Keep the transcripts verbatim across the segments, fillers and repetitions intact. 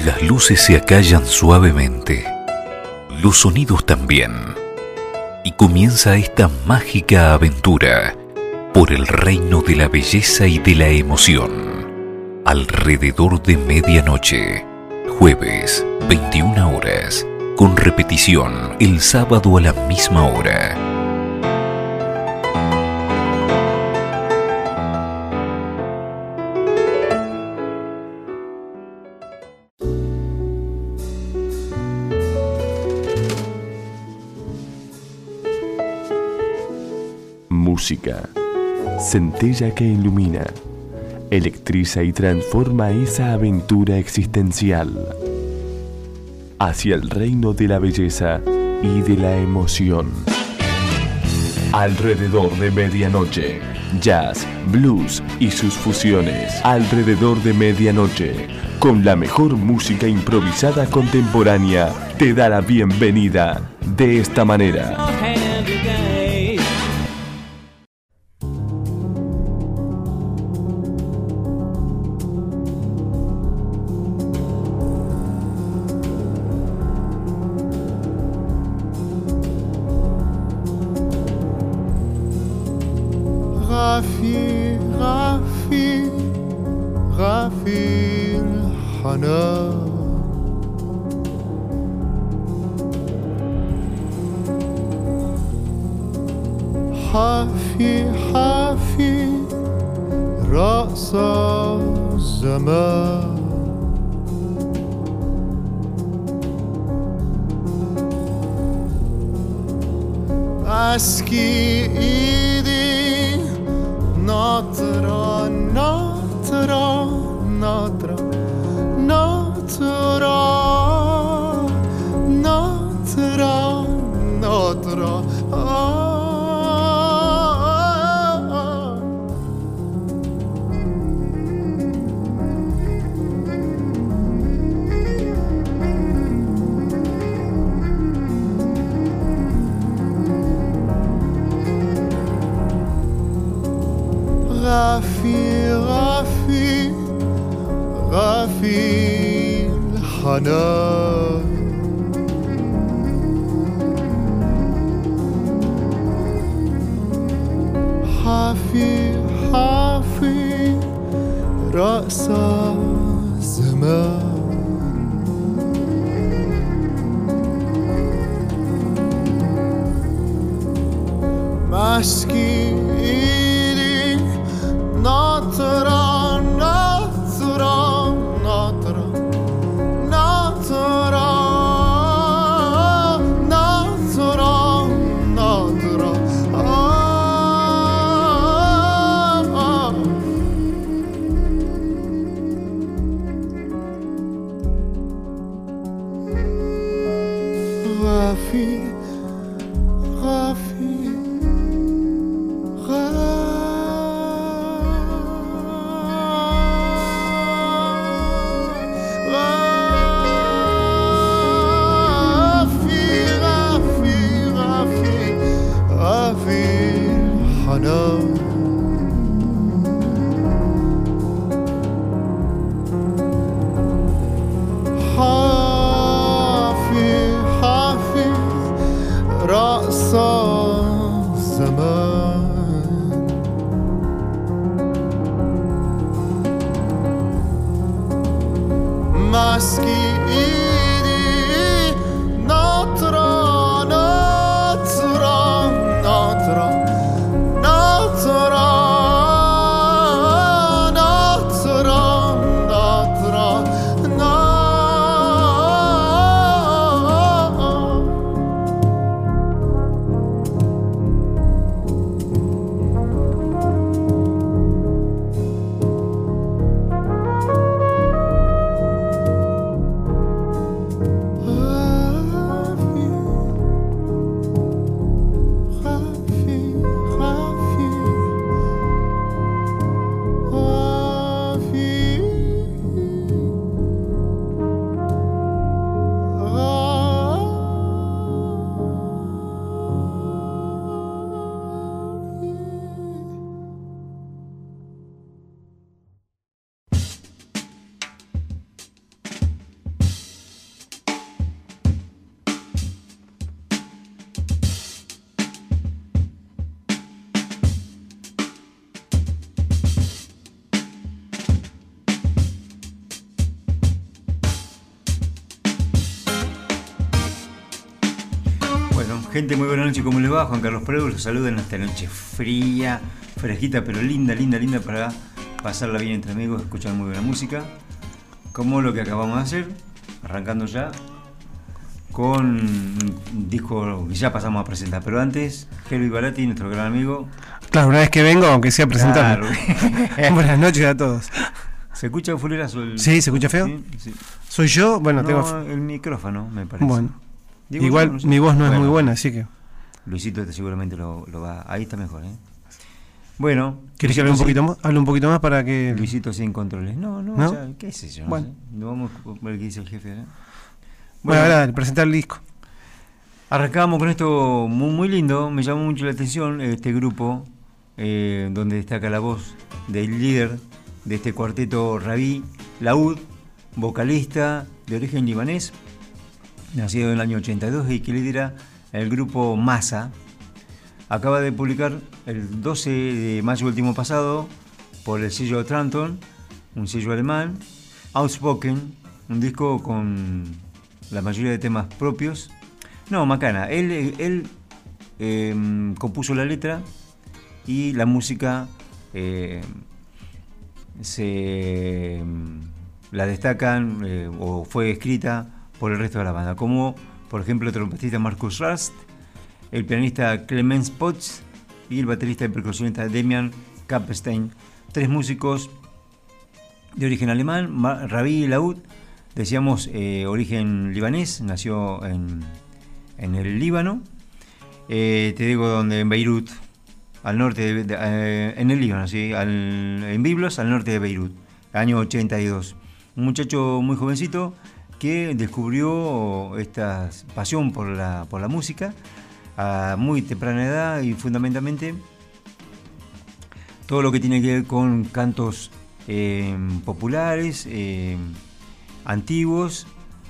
Las luces se acallan suavemente, los sonidos también, y comienza esta mágica aventura por el reino de la belleza y de la emoción. Alrededor de medianoche, jueves, veintiuna horas, con repetición el sábado a la misma hora. Música, centella que ilumina, electriza y transforma esa aventura existencial hacia el reino de la belleza y de la emoción. Alrededor de medianoche, jazz, blues y sus fusiones. Alrededor de medianoche, con la mejor música improvisada contemporánea, te da la bienvenida de esta manera. رافي رافي رافي الحنان حافي حافي رأس الزمان أسكي إيدي ناطرة ناطرة ناطرة ناطرة ناطرة ناطرة غافي غافي غافي الحنان حافي حافي رأس الزمان ماسكي ناطرة ناطرة ناطرة ناطرة ناطرة ناطرة غافي غافي حافي حافي رأس الزمان ماسكي إيدي ناطرة ناطرة ناطرة ناطرة Gente, muy buena noche, ¿cómo les va? Juan Carlos Preu, los saluda en esta noche fría, fresquita, pero linda, linda, linda para pasarla bien entre amigos, escuchar muy buena música, como lo que acabamos de hacer, arrancando ya con un disco que ya pasamos a presentar, pero antes, Helvi Barati, nuestro gran amigo. Claro, una vez que vengo, aunque sea a presentarlo. Claro. Buenas noches a todos. ¿Se escucha fulerazo? El... Sí, ¿se escucha feo? Sí, sí. ¿Soy yo? Bueno, no, tengo... el micrófono, me parece. Bueno. Digo, Igual no, no sé. mi voz no Bueno, es muy buena, así que... Luisito este seguramente lo, lo va... Ahí está mejor, ¿eh? Bueno... ¿Quieres que hable un poquito más? Hable un poquito más para que... Luisito sin controles. No, no, ¿No? O sea, qué sé yo, no Bueno. sé. No vamos a ver qué dice el jefe, ¿eh? Bueno, Bueno, ahora dale, presentar el disco. arrancamos con esto muy, muy lindo. Me llamó mucho la atención este grupo, eh, donde destaca la voz del líder de este cuarteto, Ravi Laoud, vocalista de origen libanés, nacido en el año ochenta y dos y que lidera el grupo Masa. Acaba de publicar el doce de mayo último pasado por el sello Tranton, un sello alemán, Outspoken, un disco con la mayoría de temas propios. No, macana, él, él eh, compuso la letra y la música eh, se la destacan eh, o fue escrita por el resto de la banda, como por ejemplo el trompetista Markus Rast, el pianista Clemens Potts y el baterista y percusionista Demian Kapstein, tres músicos de origen alemán. Ravi Laoud, decíamos, eh, origen libanés, nació en, en el Líbano, eh, te digo dónde, en Beirut, al norte de, de, eh, en el Líbano, sí, al, en Biblos, al norte de Beirut, año ochenta y dos. Un muchacho muy jovencito que descubrió esta pasión por la, por la música a muy temprana edad y fundamentalmente todo lo que tiene que ver con cantos eh, populares, eh, antiguos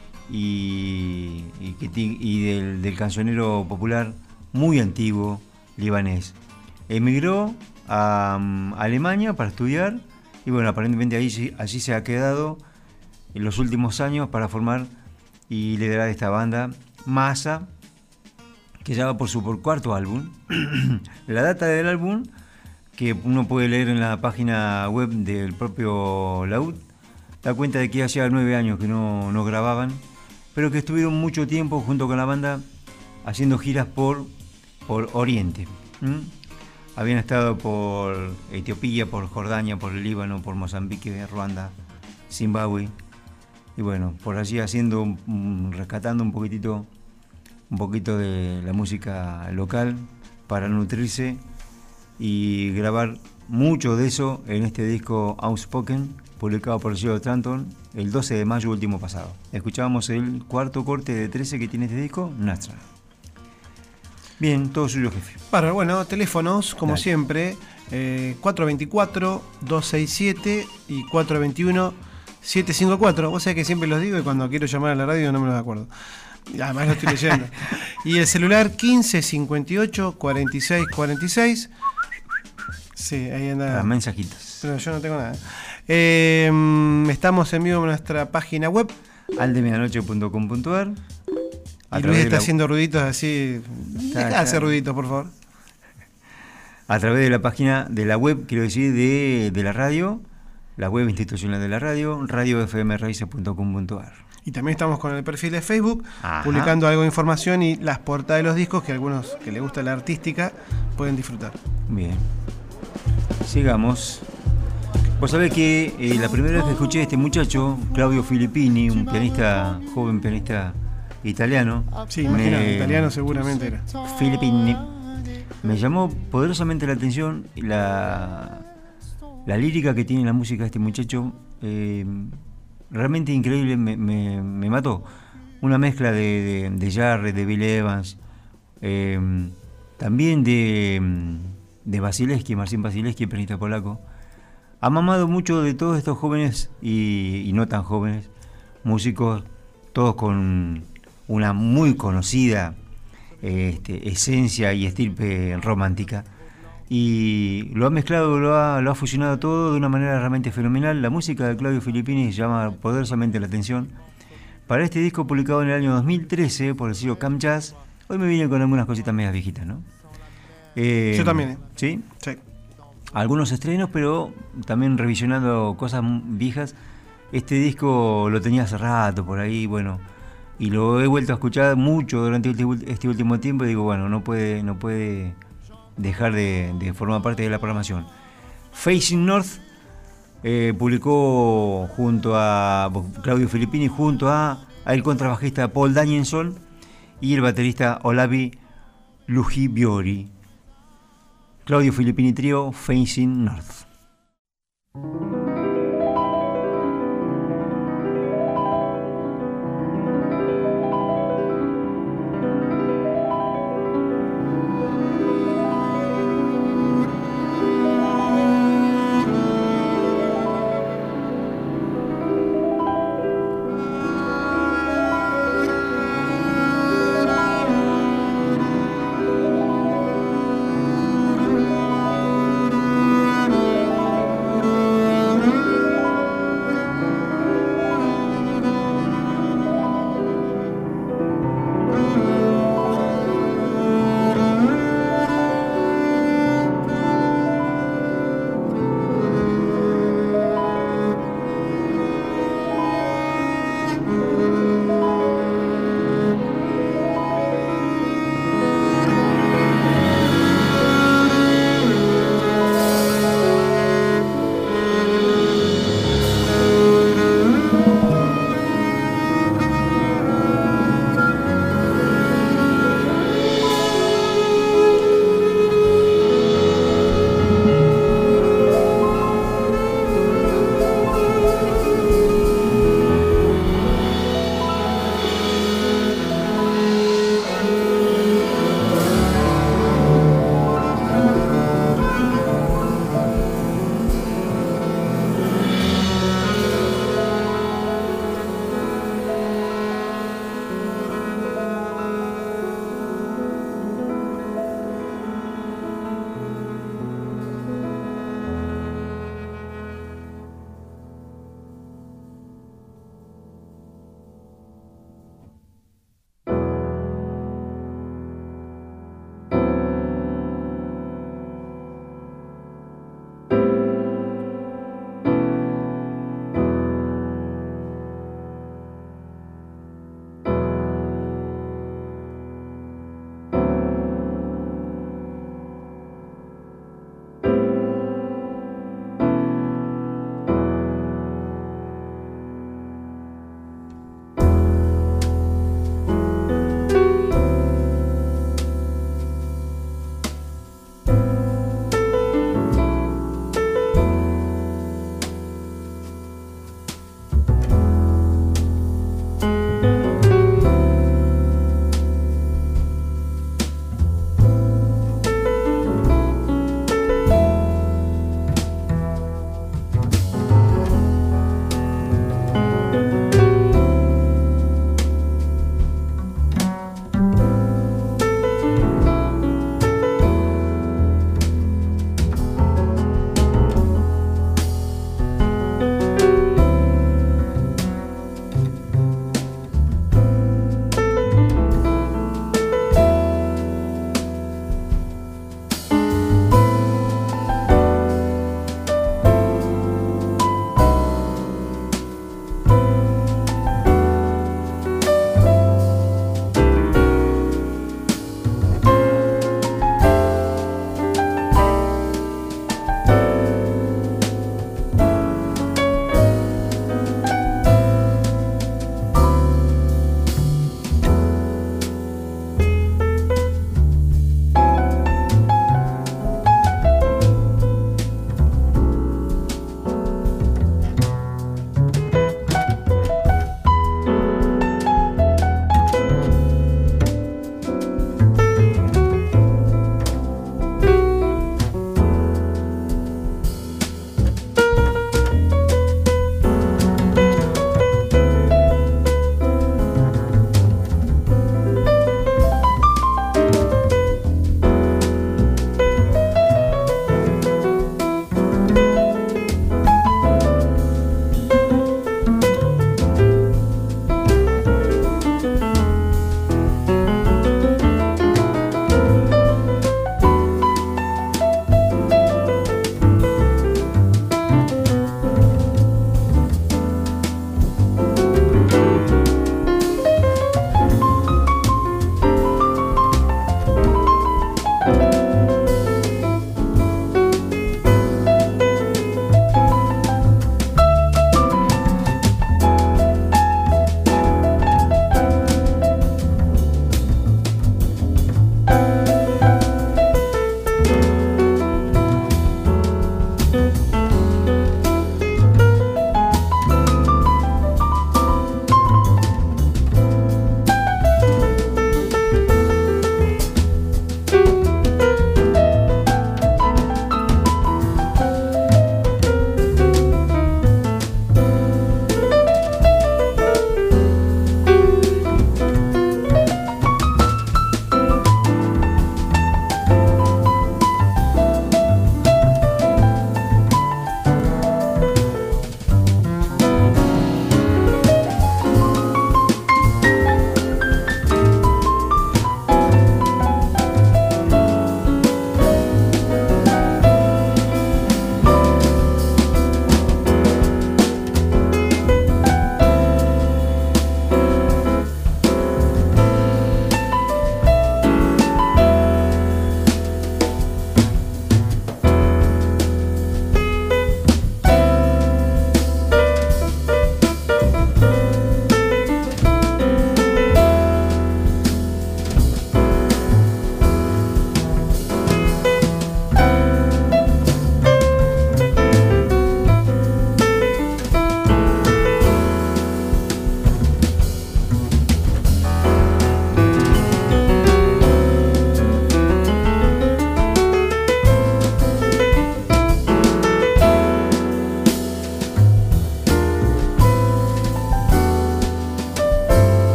y, y, y del, del cancionero popular muy antiguo libanés. Emigró a, a Alemania para estudiar y bueno, aparentemente allí, allí se ha quedado en los últimos años para formar y liderar esta banda Masa, que ya va por su por cuarto álbum. La data del álbum, que uno puede leer en la página web del propio Laoud, da cuenta de que hacía nueve años que no, no grababan, pero que estuvieron mucho tiempo junto con la banda haciendo giras por, por Oriente. ¿Mm? Habían estado por Etiopía, por Jordania, por el Líbano, por Mozambique, Ruanda, Zimbabue, y bueno, por allí haciendo, um, rescatando un poquitito un poquito de la música local para nutrirse y grabar mucho de eso en este disco Outspoken, publicado por el sello Tranton el doce de mayo último pasado. Escuchábamos el cuarto corte de trece que tiene este disco, Nasra. Bien, todo suyo, jefe. Para, bueno, teléfonos, como Dale. siempre, eh, cuatro dos cuatro, dos seis siete y cuatro dos uno, siete cinco cuatro. Vos sabés que siempre los digo y cuando quiero llamar a la radio no me los acuerdo. Además lo estoy leyendo. Y el celular quince cincuenta y ocho cuarenta y seis cuarenta y seis. Sí, ahí anda. Las mensajitos. Pero yo no tengo nada. Eh, estamos en vivo en nuestra página web. aldemedianoche punto com punto ar. Y Luis está haciendo ruiditos así. Está, Deja de está. hacer ruiditos, por favor. A través de la página de la web, quiero decir, de, de la radio, la web institucional de la radio, radio f m raíces punto com punto ar. Y también estamos con el perfil de Facebook, Ajá. publicando algo de información y las portadas de los discos que algunos que les gusta la artística pueden disfrutar. Bien. Sigamos. Vos sabés que eh, la primera vez que escuché a este muchacho, Claudio Filippini, un pianista, joven pianista italiano. Sí, imagino, me- italiano seguramente era. Filippini. Me llamó poderosamente la atención la, la lírica que tiene la música de este muchacho. Eh, realmente increíble, me, me, me mató. Una mezcla de, de, de Jarre, de Bill Evans, eh, también de, de Basileski, Marcin Basileski, pianista polaco. Ha mamado mucho de todos estos jóvenes y, y no tan jóvenes músicos, todos con una muy conocida este, esencia y estirpe romántica. Y lo ha mezclado, lo ha, lo ha fusionado todo de una manera realmente fenomenal. La música de Claudio Filippini llama poderosamente la atención. Para este disco publicado en el año dos mil trece por el sello Cam Jazz, Hoy me vine con algunas cositas medias viejitas, ¿no? Eh, Yo también, ¿eh? ¿Sí? Sí. Algunos estrenos, pero también revisionando cosas viejas. Este disco lo tenía hace rato por ahí, bueno, y lo he vuelto a escuchar mucho durante este último tiempo y digo, bueno, no puede, no puede dejar de, de formar parte de la programación. Facing North eh, publicó junto a Claudio Filippini, junto a, a el contrabajista Paul Danielson y el baterista Olavi Lujibiori. Claudio Filippini Trio, Facing North. Thank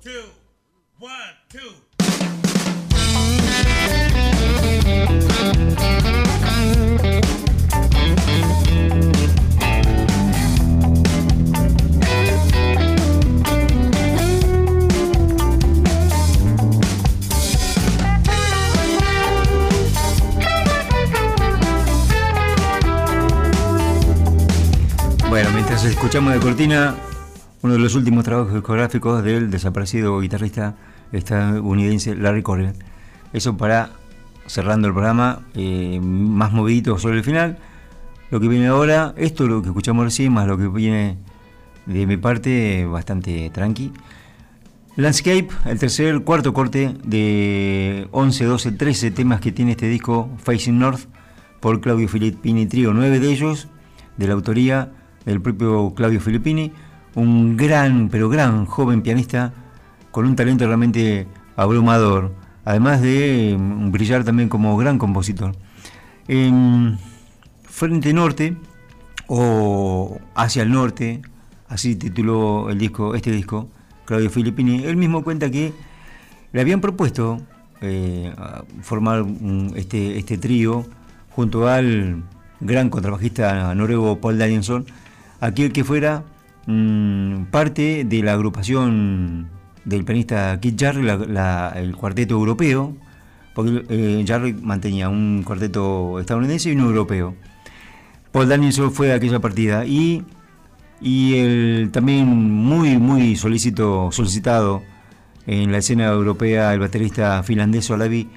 two, one, two. Bueno, mientras escuchamos de cortina uno de los últimos trabajos discográficos del desaparecido guitarrista estadounidense Larry Coryell. Eso para, cerrando el programa, eh, más movidito sobre el final. Lo que viene ahora, esto es lo que escuchamos recién, más lo que viene de mi parte, bastante tranqui. Landscape, el tercer, cuarto corte de once, doce, trece temas que tiene este disco Facing North por Claudio Filippini Trio, nueve de ellos de la autoría del propio Claudio Filippini, un gran, pero gran joven pianista con un talento realmente abrumador, además de um, brillar también como gran compositor. En Frente Norte, o Hacia el Norte, así tituló el disco, este disco, Claudio Filippini. Él mismo cuenta que le habían propuesto eh, formar un, este, este trío junto al gran contrabajista noruego Paul Danielsson, aquel que fuera mmm, parte de la agrupación del pianista Keith Jarrett, la, la, el cuarteto europeo, porque eh, Jarrett mantenía un cuarteto estadounidense y uno europeo. Paul Danielsson fue a aquella partida y, y el también muy muy solicito, solicitado en la escena europea el baterista finlandés Olavi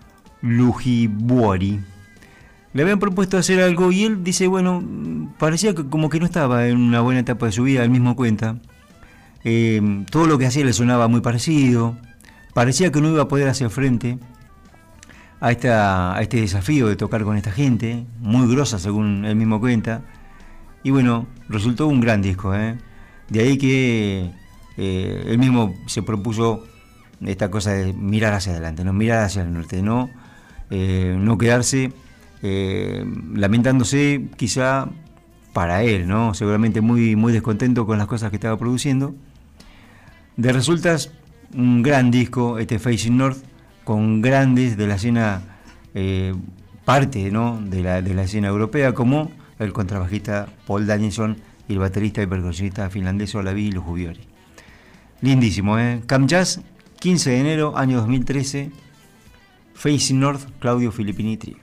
Luhivuori. Le habían propuesto hacer algo y él dice, bueno, parecía que como que no estaba en una buena etapa de su vida, él mismo cuenta. Eh, todo lo que hacía le sonaba muy parecido, parecía que no iba a poder hacer frente a, esta, a este desafío de tocar con esta gente, muy grosa según él mismo cuenta. Y bueno, resultó un gran disco, ¿eh? De ahí que eh, él mismo se propuso esta cosa de mirar hacia adelante, no mirar hacia el norte, no, eh, no quedarse... Eh, lamentándose quizá para él, ¿no? Seguramente muy, muy descontento con las cosas que estaba produciendo. De resultas, un gran disco, este Facing North, con grandes de la escena, eh, parte, ¿no? de, la, de la escena europea, como el contrabajista Paul Danielsson y el baterista y percusionista finlandés Olavi Luhivuori. Lindísimo, ¿eh? Cam Jazz, quince de enero, año dos mil trece, Facing North, Claudio Filippini Trio.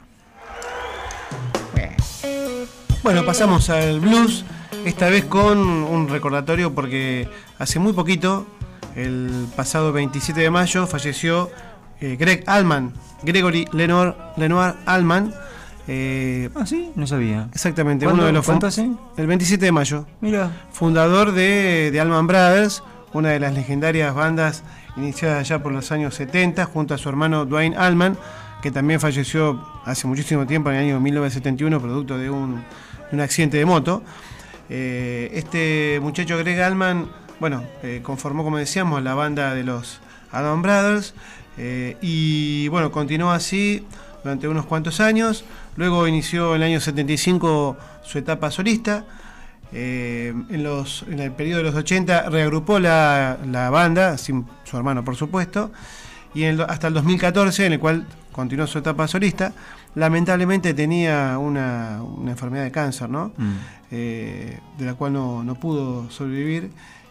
Bueno, pasamos al blues, esta vez con un recordatorio porque hace muy poquito, el pasado veintisiete de mayo, falleció eh, Greg Allman, Gregory Lenoir, Lenoir Allman. Eh, ah, sí, no sabía. Exactamente, uno de los ¿Cuánto hace? El veintisiete de mayo. Mira. Fundador de, de Allman Brothers, una de las legendarias bandas iniciadas ya por los años setenta, junto a su hermano Duane Allman, que también falleció hace muchísimo tiempo, en el año mil novecientos setenta y uno, producto de un, de un accidente de moto. Eh, este muchacho Greg Allman, bueno, eh, conformó, como decíamos, la banda de los Allman Brothers, eh, y bueno, continuó así durante unos cuantos años. Luego inició en el año setenta y cinco su etapa solista. Eh, en, los, en el periodo de los ochenta reagrupó la, la banda, sin su hermano por supuesto, y en el, hasta el dos mil catorce, en el cual continuó su etapa solista. Lamentablemente tenía una, una enfermedad de cáncer, ¿no? Mm. Eh, de la cual no, no pudo sobrevivir,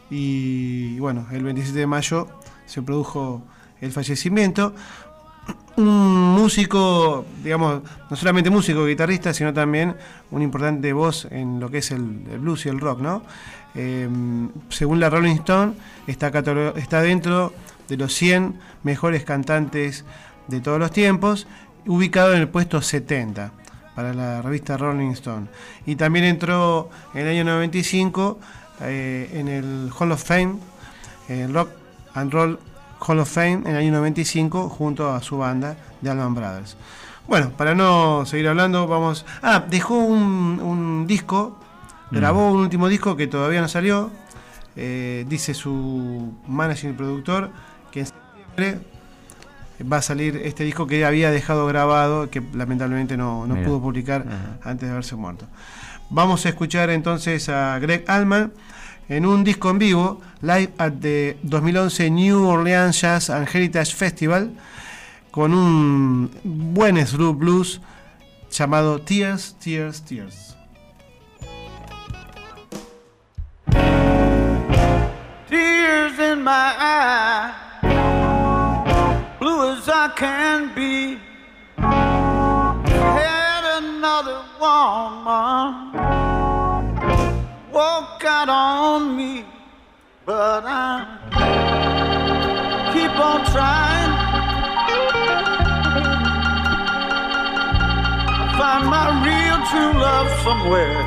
y bueno, el veintisiete de mayo se produjo el fallecimiento. Un músico, digamos, no solamente músico, guitarrista, sino también una importante voz en lo que es el, el blues y el rock, ¿no? Eh, según la Rolling Stone, está, está dentro de los cien mejores cantantes de todos los tiempos, ubicado en el puesto setenta para la revista Rolling Stone. Y también entró en el año noventa y cinco eh, en el Hall of Fame, el Rock and Roll Hall of Fame, en el año noventa y cinco, junto a su banda de Allman Brothers. Bueno, para no seguir hablando, vamos... Ah, dejó un, un disco, mm. grabó un último disco que todavía no salió, eh, dice su manager y productor, que en septiembre va a salir este disco que había dejado grabado, que lamentablemente no, no pudo publicar uh-huh. antes de haberse muerto. Vamos a escuchar entonces a Greg Allman en un disco en vivo, Live at the dos mil once New Orleans Jazz and Heritage Festival, con un buen smooth blues llamado Tears, Tears, Tears. Tears in my eyes, blue as I can be. Had another woman walk out on me, but I keep on trying. Find my real true love somewhere.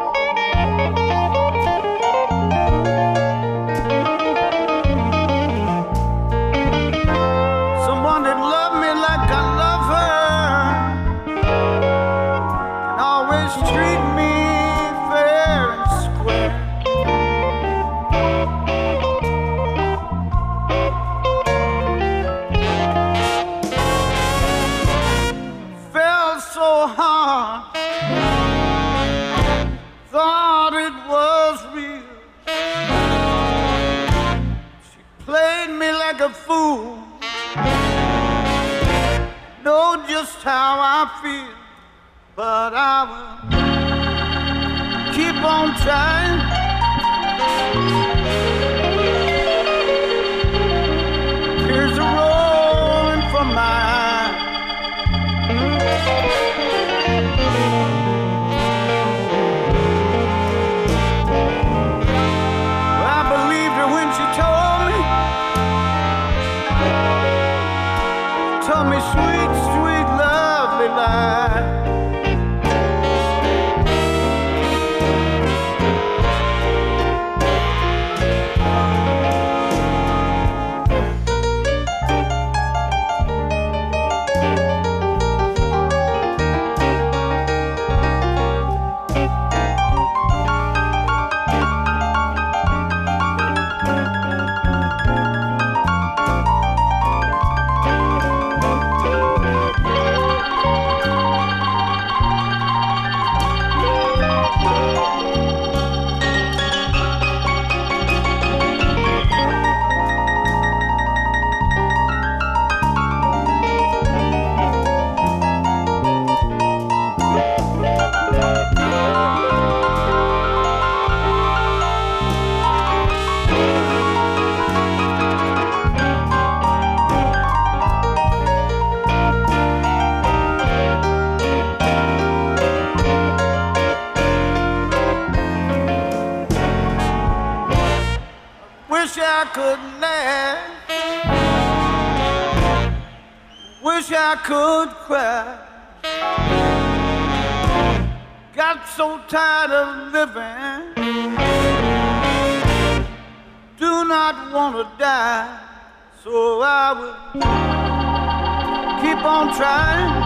Someone that loved me like I love her, and always treat me fair and square. Felt so hard, thought it was real. She played me like a fool, know just how I feel, but I will keep on trying. Tears are rolling from my eyes. Well, I believed her when she told me, told me sweet, sweet, lovely lies. Wish I could laugh, wish I could cry. Got so tired of living, do not want to die, so I will keep on trying.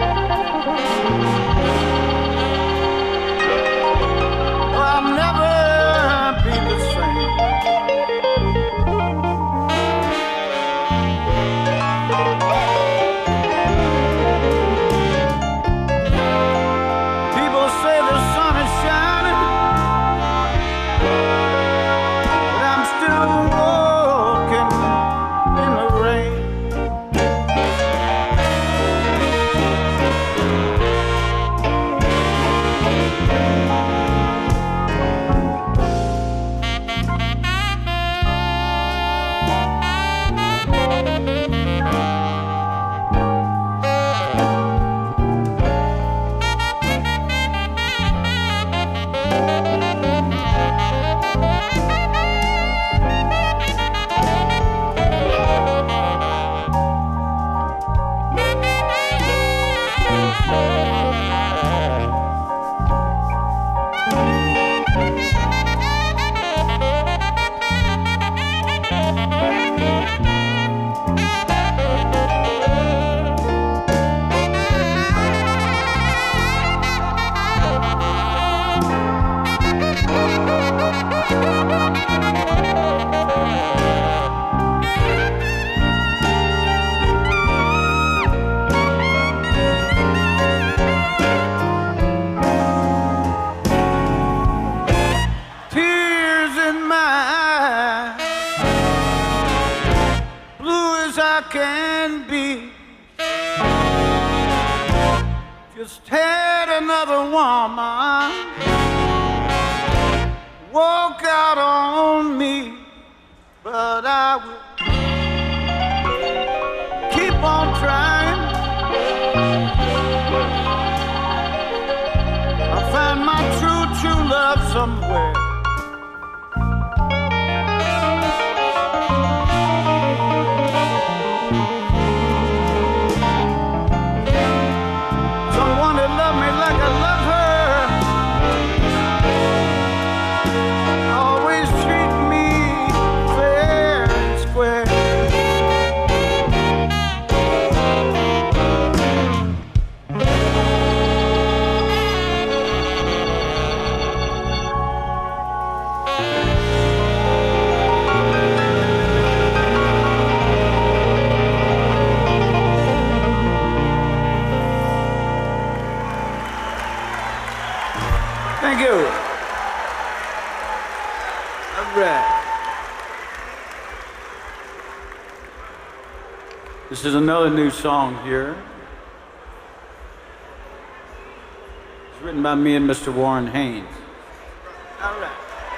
I'll never be the same. People say the sun is shining, but I'm still walking in the rain. just had another woman walk out on me, but I will keep on trying. I'll find my true, true love somewhere. Someone that love me like I love her, always treat me fair and square. Thank you. All right. This is another new song here. It's written by me and Mister Warren Haynes. All right.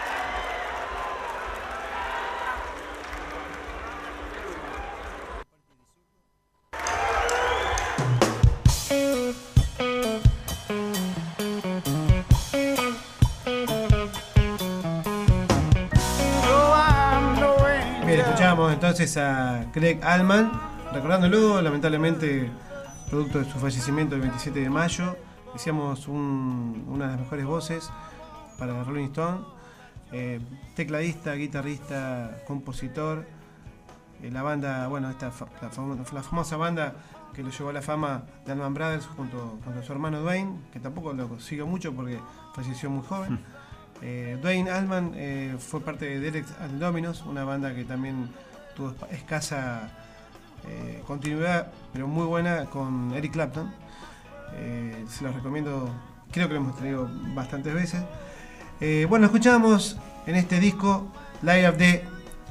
Bien, escuchábamos entonces a Greg Allman, recordándolo, lamentablemente, producto de su fallecimiento el veintisiete de mayo. Decíamos un- una de las mejores voces para Rolling Stone. Eh, tecladista, guitarrista, compositor. Eh, la banda, bueno, esta fa- la, famo- la famosa banda que lo llevó a la fama de Allman Brothers junto, junto a su hermano Dwayne, que tampoco lo sigo mucho porque falleció muy joven. Eh, Dwayne Allman eh, fue parte de Derek and Dominos, una banda que también tuvo espa- escasa eh, continuidad, pero muy buena con Eric Clapton. Eh, se los recomiendo, creo que lo hemos tenido bastantes veces. Eh, bueno, escuchamos en este disco Live of the...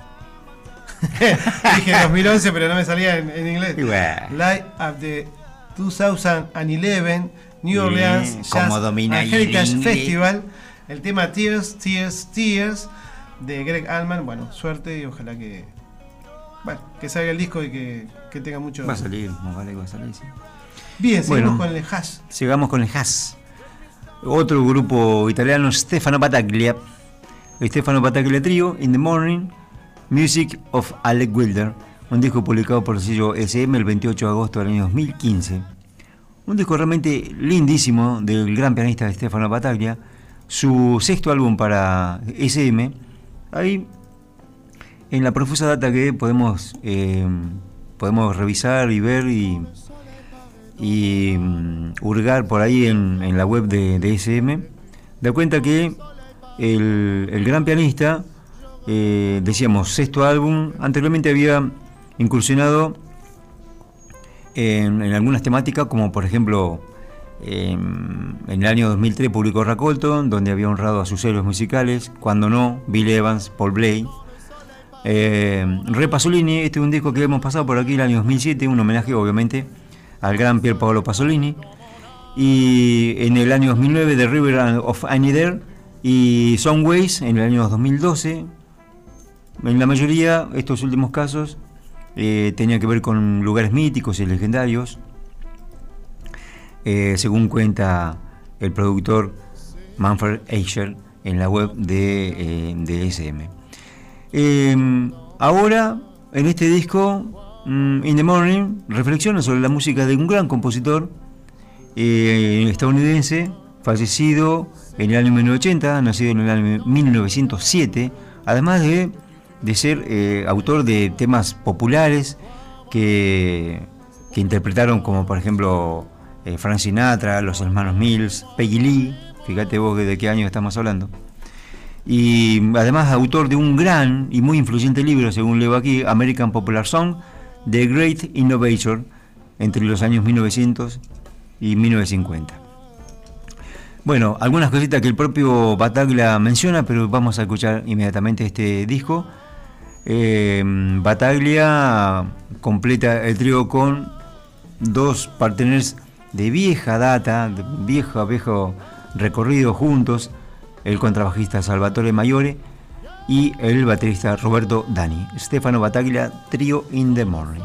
Dije dos mil once, pero no me salía en, en inglés. Igual. Live of the dos mil once New Orleans Bien, Jazz como domina and el Heritage inglés. Festival. El tema Tears, Tears, Tears de Greg Allman. Bueno, suerte y ojalá que bueno, que salga el disco y que, que tenga mucho. Va a salir, ojalá que va a salir, sí. Bien, seguimos Bueno. con el hash. Sigamos con el jazz. Otro grupo italiano, Stefano Battaglia. Stefano Battaglia Trio, In the Morning, Music of Alec Wilder. Un disco publicado por el sello S M el veintiocho de agosto del año dos mil quince. Un disco realmente lindísimo del gran pianista Stefano Battaglia. Su sexto álbum para S M. Ahí, en la profusa data que podemos, eh, podemos revisar y ver y, y um, hurgar por ahí en, en la web de, de S M, da cuenta que el, el gran pianista, eh, decíamos, sexto álbum, anteriormente había incursionado en, en algunas temáticas, como por ejemplo, en, en el año dos mil tres publicó Racolton, donde había honrado a sus héroes musicales, cuando no, Bill Evans, Paul Bley. Eh, Re Pasolini, este es un disco que hemos pasado por aquí el año dos mil siete, un homenaje obviamente al gran Pier Paolo Pasolini. Y en el año dos mil nueve The River of Annie y Soundways en el año dos mil doce. En la mayoría, estos últimos casos, eh, tenían que ver con lugares míticos y legendarios, eh, según cuenta el productor Manfred Eicher en la web de, eh, de S M. Eh, ahora, en este disco, um, In the Morning, reflexiona sobre la música de un gran compositor eh, estadounidense, fallecido en el año mil novecientos ochenta, nacido en el año mil novecientos siete, además de, de ser eh, autor de temas populares que, que interpretaron, como por ejemplo eh, Frank Sinatra, los hermanos Mills, Peggy Lee, fíjate vos de qué año estamos hablando. Y además autor de un gran y muy influyente libro, según leo aquí, American Popular Song, The Great Innovator, entre los años mil novecientos y mil novecientos cincuenta. Bueno, algunas cositas que el propio Battaglia menciona, pero vamos a escuchar inmediatamente este disco. Eh, Battaglia completa el trío con dos partners de vieja data, de viejo, viejo recorrido juntos, el contrabajista Salvatore Maiore y el baterista Roberto Dani. Stefano Battaglia, Trio in the Morning.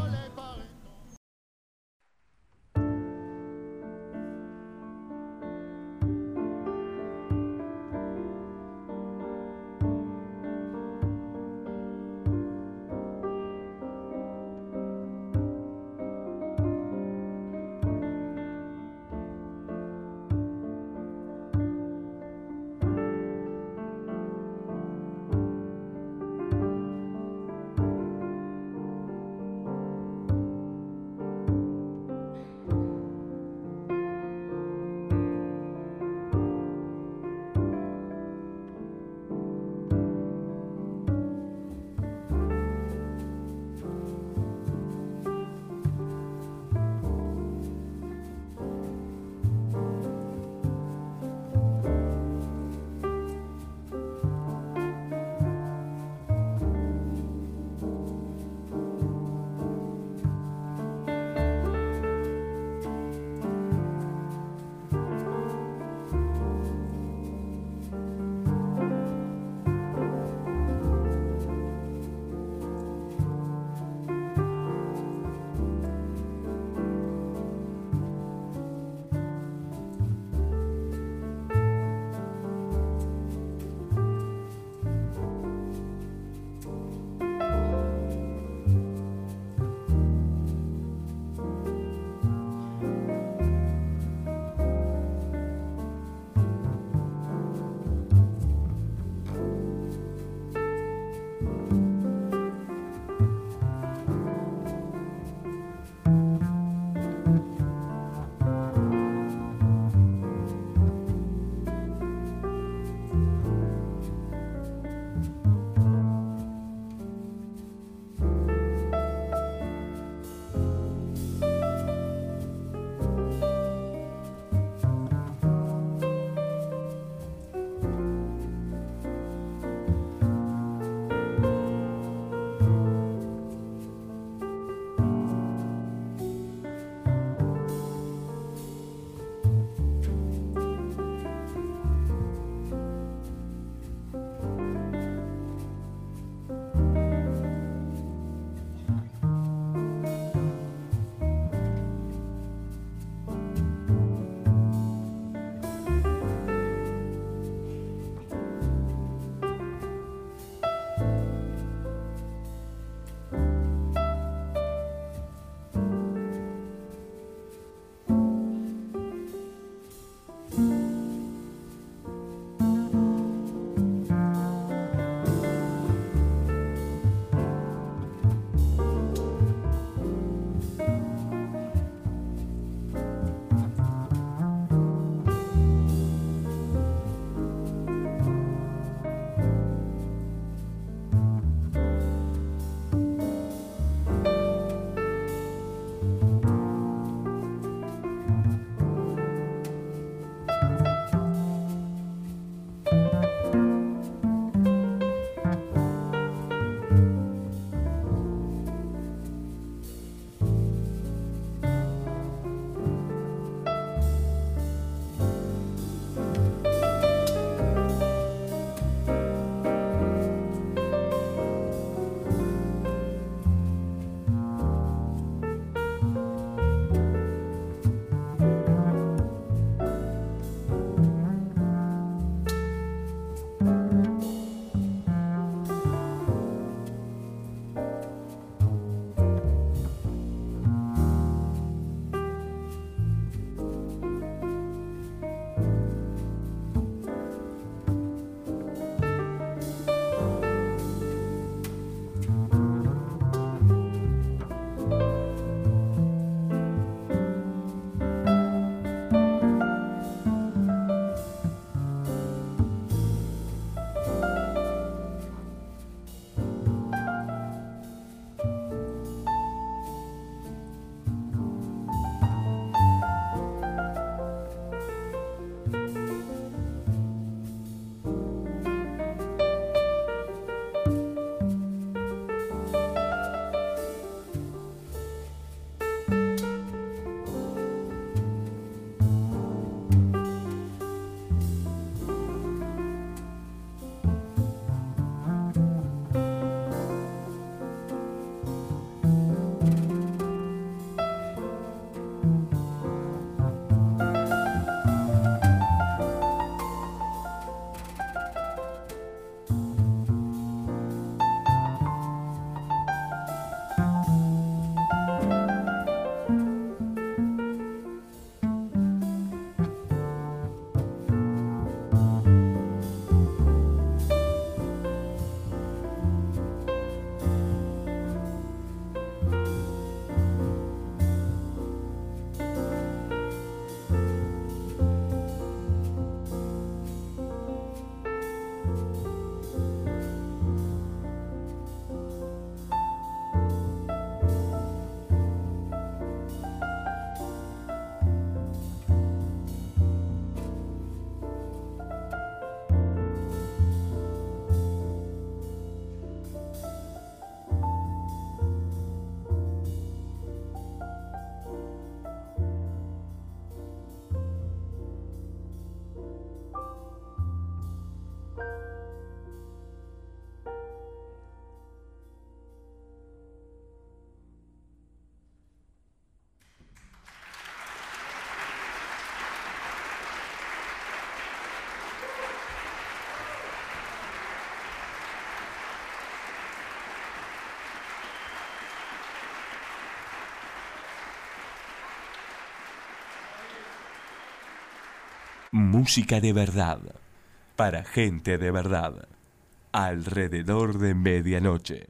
Música de verdad, para gente de verdad, alrededor de medianoche.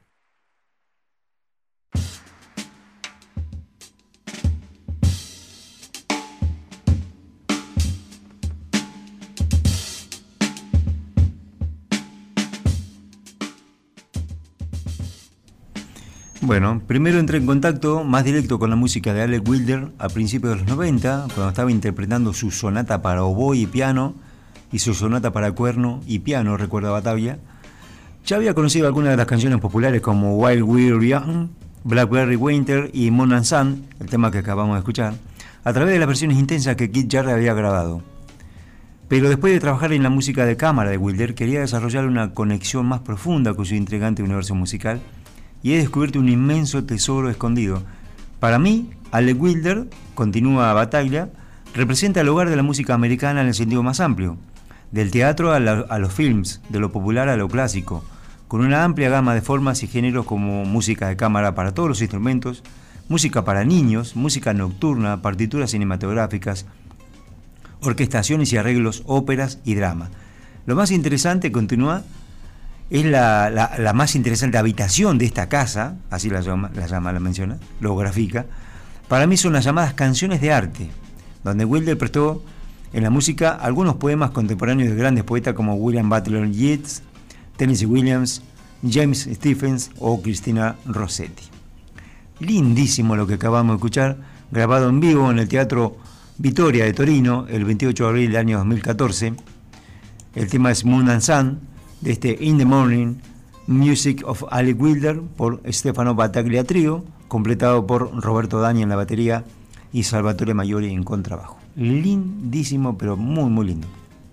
Bueno, primero entré en contacto más directo con la música de Alex Wilder a principios de los noventa, cuando estaba interpretando su sonata para oboe y piano y su sonata para cuerno y piano, recuerda Batavia. Ya había conocido algunas de las canciones populares como While We're Young, Blackberry Winter y Moon and Sun, el tema que acabamos de escuchar, a través de las versiones intensas que Keith Jarrett había grabado. Pero después de trabajar en la música de cámara de Wilder, quería desarrollar una conexión más profunda con su intrigante universo musical, y he descubierto un inmenso tesoro escondido. Para mí, Alex Wilder, continúa Bataglia, representa el hogar de la música americana en el sentido más amplio, del teatro a, la, a los films, de lo popular a lo clásico, con una amplia gama de formas y géneros como música de cámara para todos los instrumentos, música para niños, música nocturna, partituras cinematográficas, orquestaciones y arreglos, óperas y drama. Lo más interesante, continúa, es la, la, la más interesante habitación de esta casa, así la llama, la llama, la menciona, lo grafica. Para mí son las llamadas canciones de arte, donde Wilder prestó en la música algunos poemas contemporáneos de grandes poetas como William Butler Yeats, Tennessee Williams, James Stephens o Cristina Rossetti. Lindísimo lo que acabamos de escuchar, grabado en vivo en el Teatro Vittoria de Torino el veintiocho de abril del año dos mil catorce. El tema es Moon and Sun, de este In the Morning, Music of Alex Wilder por Stefano Battaglia Trio, completado por Roberto Dani en la batería y Salvatore Maiori en contrabajo. Lindísimo, pero muy muy lindo.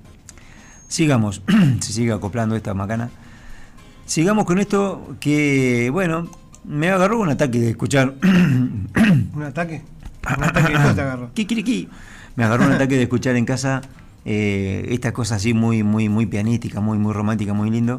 Sigamos, se sigue acoplando esta macana. Sigamos con esto que, bueno, me agarró un ataque de escuchar. ¿Un ataque? Un ataque de te agarró. Kikiriki. Me agarró un ataque de escuchar en casa eh, esta cosa así muy, muy, muy pianística, muy, muy romántica, muy lindo.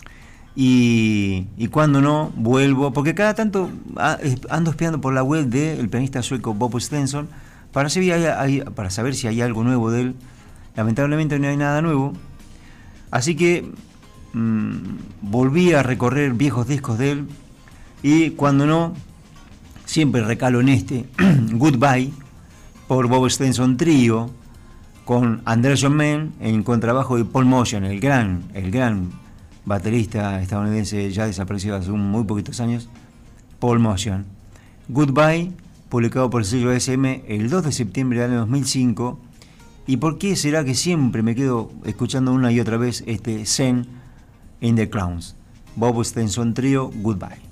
Y, y cuando no, vuelvo, porque cada tanto ando espiando por la web del pianista sueco Bob Stenson para, si hay, hay, para saber si hay algo nuevo de él. Lamentablemente no hay nada nuevo. Así que mmm, volví a recorrer viejos discos de él y cuando no, siempre recalo en este, Goodbye, por Bob Stenson Trio, con André John en contrabajo y Paul Motian, el gran, el gran baterista estadounidense ya desaparecido hace un muy poquitos años, Paul Motian. Goodbye, publicado por el sello S M el dos de septiembre del año dos mil cinco. ¿Y por qué será que siempre me quedo escuchando una y otra vez este Zen in the Clowns? Bob Stenson Trio, Goodbye.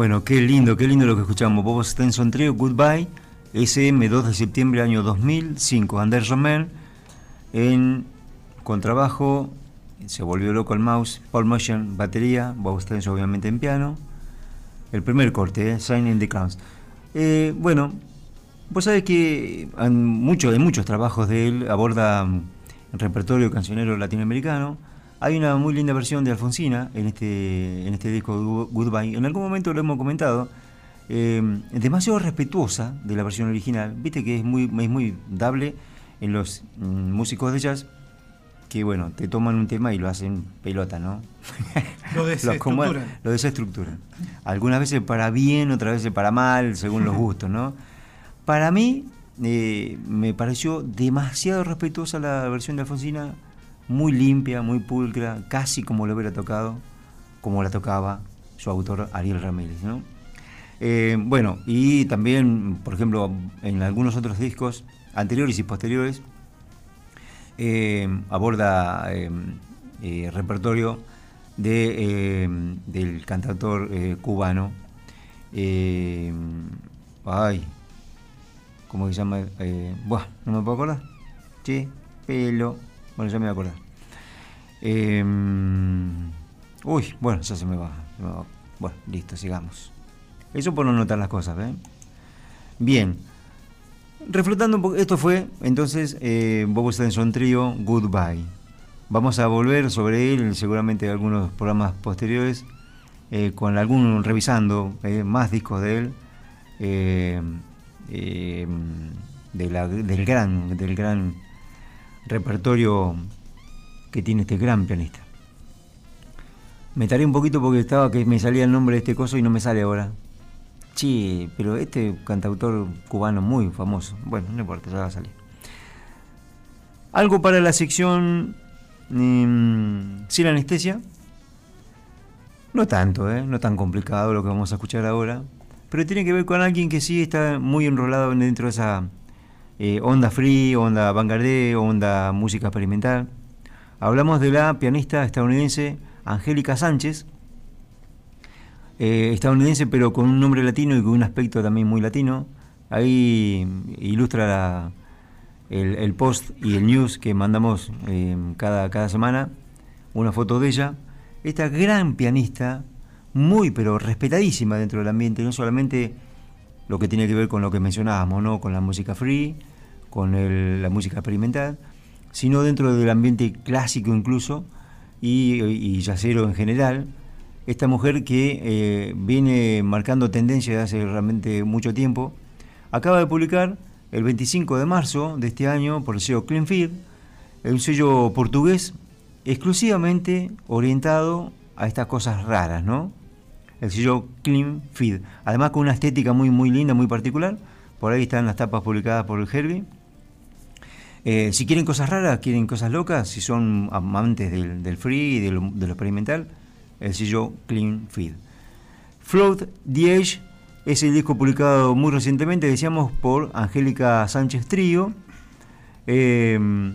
Bueno, qué lindo, qué lindo lo que escuchamos. Bob Stenson Trio, Goodbye, S M, dos de septiembre, año dos mil cinco. Anders Romer en contrabajo, se volvió loco el mouse. Paul Motion, batería. Bob Stenson, obviamente, en piano. El primer corte, ¿eh? Sign in the Clouds. Eh, bueno, vos sabés que en, mucho, en muchos trabajos de él aborda um, el repertorio cancionero latinoamericano. Hay una muy linda versión de Alfonsina en este, en este disco Goodbye. En algún momento lo hemos comentado. Eh, demasiado respetuosa de la versión original. Viste que es muy, es muy dable en los mm, músicos de jazz, que bueno, te toman un tema y lo hacen pelota, ¿no? Lo desestructuran. Lo desestructuran. Algunas veces para bien, otras veces para mal, según los gustos, ¿no? Para mí, eh, me pareció demasiado respetuosa la versión de Alfonsina, muy limpia, muy pulcra, casi como lo hubiera tocado, como la tocaba su autor Ariel Ramírez, ¿no? Eh, bueno, y también, por ejemplo, en algunos otros discos anteriores y posteriores, eh, aborda eh, eh, repertorio de, eh, del cantautor eh, cubano, eh, ay, ¿cómo se llama? Eh, buah, no me puedo acordar. Che, pelo, bueno, ya me voy a acordar. Eh, uy, bueno, ya se me va, se me va. Bueno, listo, sigamos. Eso por no notar las cosas, ¿ven? Bien. Reflotando un poco, esto fue entonces eh, Bob Stenson Trio, Goodbye. Vamos a volver sobre él, seguramente en algunos programas posteriores, eh, con algún, revisando eh, más discos de él, eh, eh, de la, del gran, del gran repertorio que tiene este gran pianista. Me tardé un poquito porque estaba que me salía el nombre de este coso y no me sale ahora. Sí, pero este cantautor cubano muy famoso. Bueno, no importa, ya va a salir. Algo para la sección mmm, sin anestesia. No tanto, ¿eh? No tan complicado lo que vamos a escuchar ahora. Pero tiene que ver con alguien que sí está muy enrolado dentro de esa eh, onda free, onda vanguardía, onda música experimental. Hablamos de la pianista estadounidense Angélica Sánchez. Eh, estadounidense pero con un nombre latino y con un aspecto también muy latino. Ahí ilustra la, el, el post y el news que mandamos eh, cada, cada semana, una foto de ella. Esta gran pianista, muy pero respetadísima dentro del ambiente, no solamente lo que tiene que ver con lo que mencionábamos, ¿no? Con la música free, con el, la música experimental, sino dentro del ambiente clásico incluso, y, y jazzero en general. Esta mujer que eh, viene marcando tendencia de hace realmente mucho tiempo, acaba de publicar el veinticinco de marzo de este año por el sello Clean Feed, un sello portugués exclusivamente orientado a estas cosas raras, ¿no? El sello Clean Feed, además con una estética muy muy linda, muy particular. Por ahí están las tapas publicadas por el Herbie. Eh, si quieren cosas raras, quieren cosas locas, si son amantes del, del free y de lo, de lo experimental, el sello Clean Feed. Float the Age es el disco publicado muy recientemente, decíamos, por Angélica Sánchez Trio. Eh,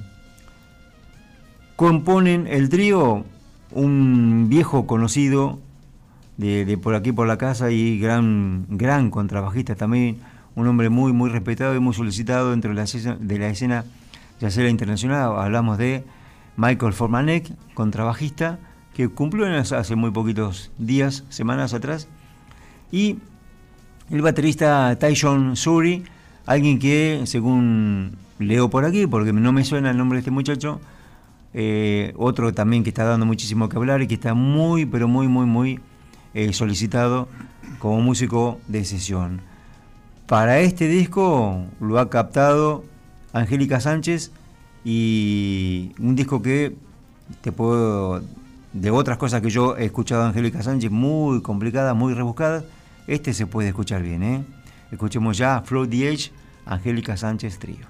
componen el trío un viejo conocido de, de por aquí por la casa y gran, gran contrabajista también, un hombre muy muy respetado y muy solicitado dentro de la escena, de la escena jazzera internacional. Hablamos de Michael Formanek, contrabajista, que cumplió hace muy poquitos días, semanas atrás, y el baterista Tyson Suri, alguien que, según leo por aquí, porque no me suena el nombre de este muchacho, eh, otro también que está dando muchísimo que hablar y que está muy, pero muy, muy, muy eh, solicitado como músico de sesión. Para este disco lo ha captado Angélica Sánchez, y un disco que te puedo... de otras cosas que yo he escuchado a Angélica Sánchez, muy complicadas, muy rebuscadas, este se puede escuchar bien, ¿eh? Escuchemos ya Float the Age, Angélica Sánchez Trio.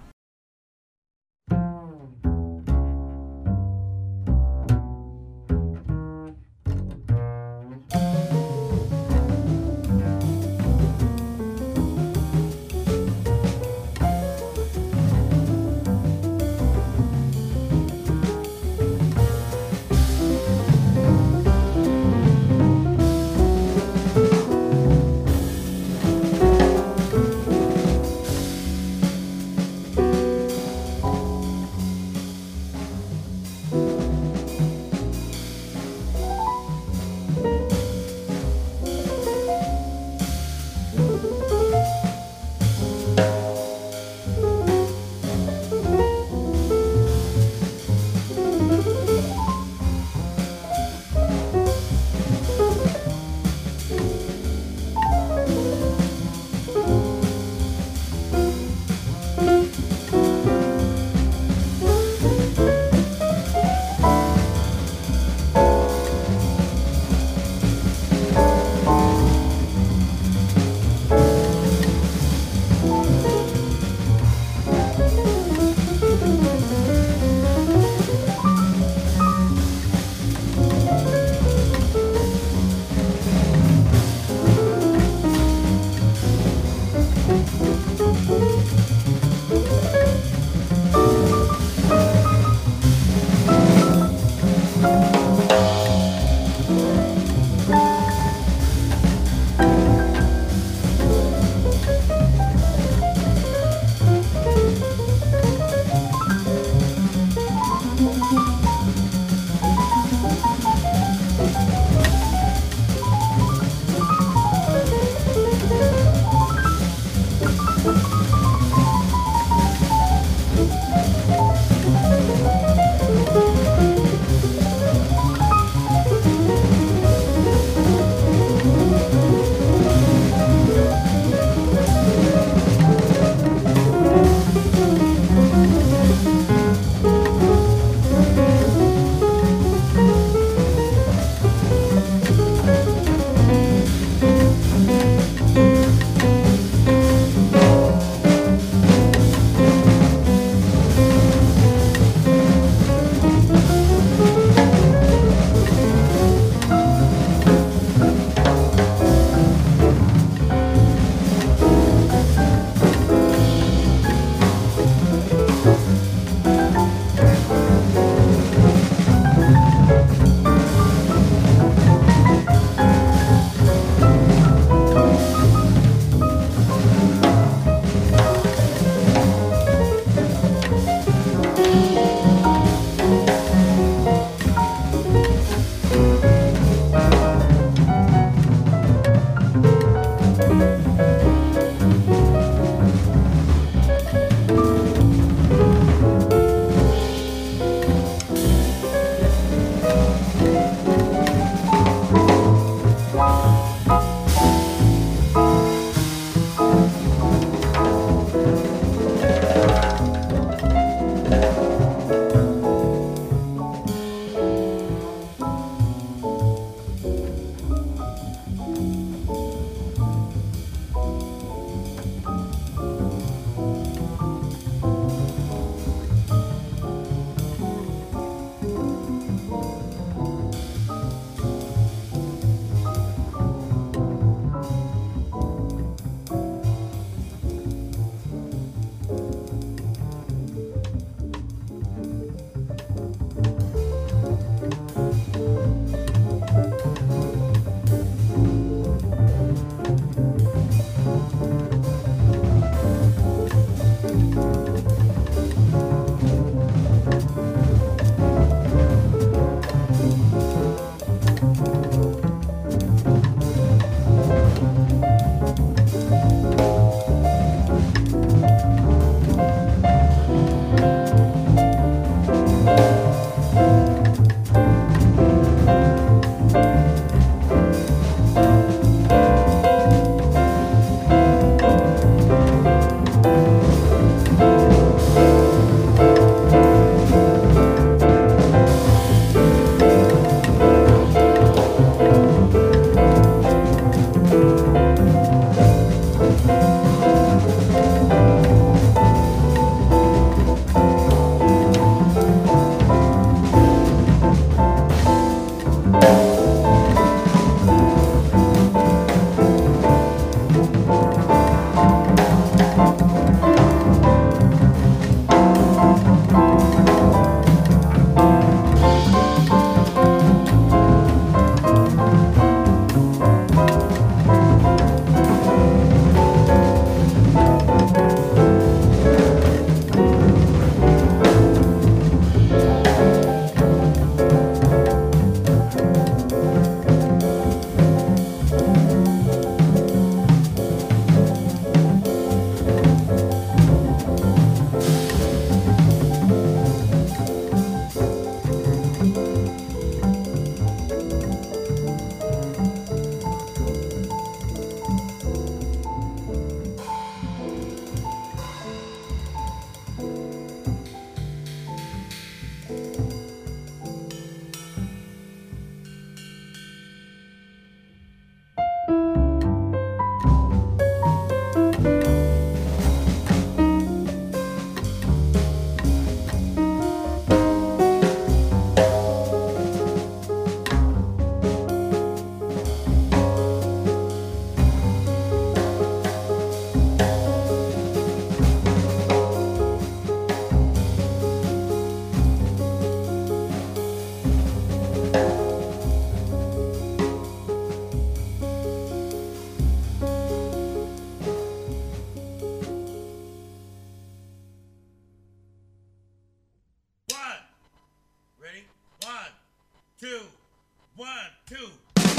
two, one, two.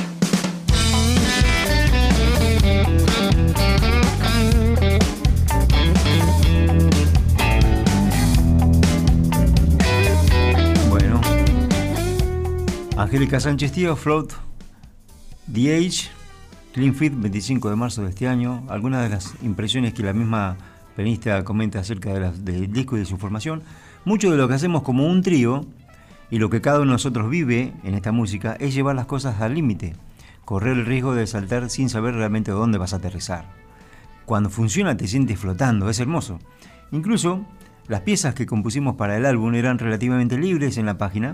Bueno, Angélica Sánchez Tío, Float the Age, Clean Fit, veinticinco de marzo de este año. Algunas de las impresiones que la misma pianista comenta acerca de la, del disco y de su formación. Mucho de lo que hacemos como un trío y lo que cada uno de nosotros vive en esta música es llevar las cosas al límite, correr el riesgo de saltar sin saber realmente dónde vas a aterrizar. Cuando funciona te sientes flotando, es hermoso. Incluso las piezas que compusimos para el álbum eran relativamente libres en la página,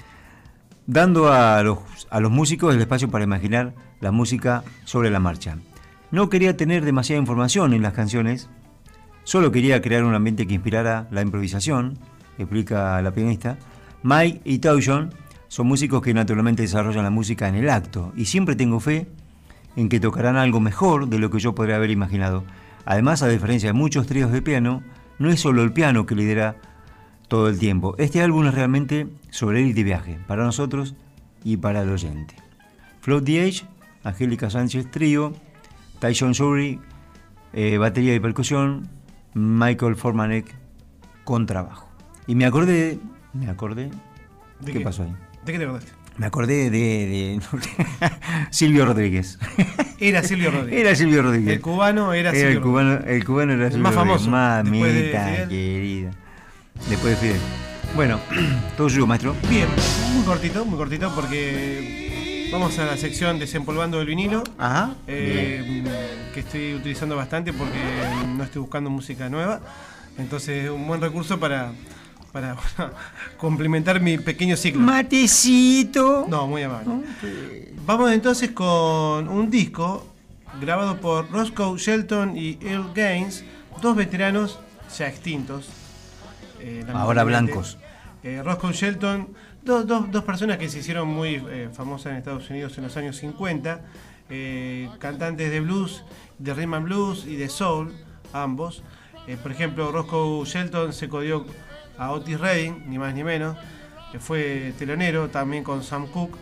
dando a los, a los músicos el espacio para imaginar la música sobre la marcha. No quería tener demasiada información en las canciones, solo quería crear un ambiente que inspirara la improvisación, explica la pianista. Mike y Taujon son músicos que naturalmente desarrollan la música en el acto y siempre tengo fe en que tocarán algo mejor de lo que yo podría haber imaginado. Además, a diferencia de muchos tríos de piano, no es solo el piano que lidera todo el tiempo. Este álbum es realmente sobre ir de viaje, para nosotros y para el oyente. Float the Age, Angélica Sánchez Trío, Tyson Surrey, eh, batería y percusión, Michael Formanek, contrabajo. Y me acordé, me acordé, ¿De ¿qué, qué pasó ahí? ¿De qué te acordaste? Me acordé de, de Silvio Rodríguez. Era Silvio Rodríguez. Era Silvio Rodríguez. El cubano era, Era Silvio el cubano, Rodríguez. el cubano era El Silvio más Rodríguez. famoso, después de Mamita Fidel. querida. Después de Fidel. Bueno, todo suyo, maestro. Bien, muy cortito, muy cortito porque vamos a la sección Desempolvando el vinilo. Ajá. eh, que estoy utilizando bastante porque no estoy buscando música nueva. Entonces es un buen recurso para, para bueno, complementar mi pequeño ciclo. Matecito. No, muy amable. Vamos entonces con un disco grabado por Roscoe Shelton y Earl Gaines, dos veteranos ya extintos. eh, Ahora lamentablemente. blancos. Eh, Roscoe Shelton, dos, dos, dos personas que se hicieron muy eh, famosas en Estados Unidos en los años cincuenta, eh, cantantes de blues, de rhythm and blues y de soul, ambos. Eh, por ejemplo, Roscoe Shelton se codió a Otis Redding, ni más ni menos, que fue telonero también con Sam Cooke.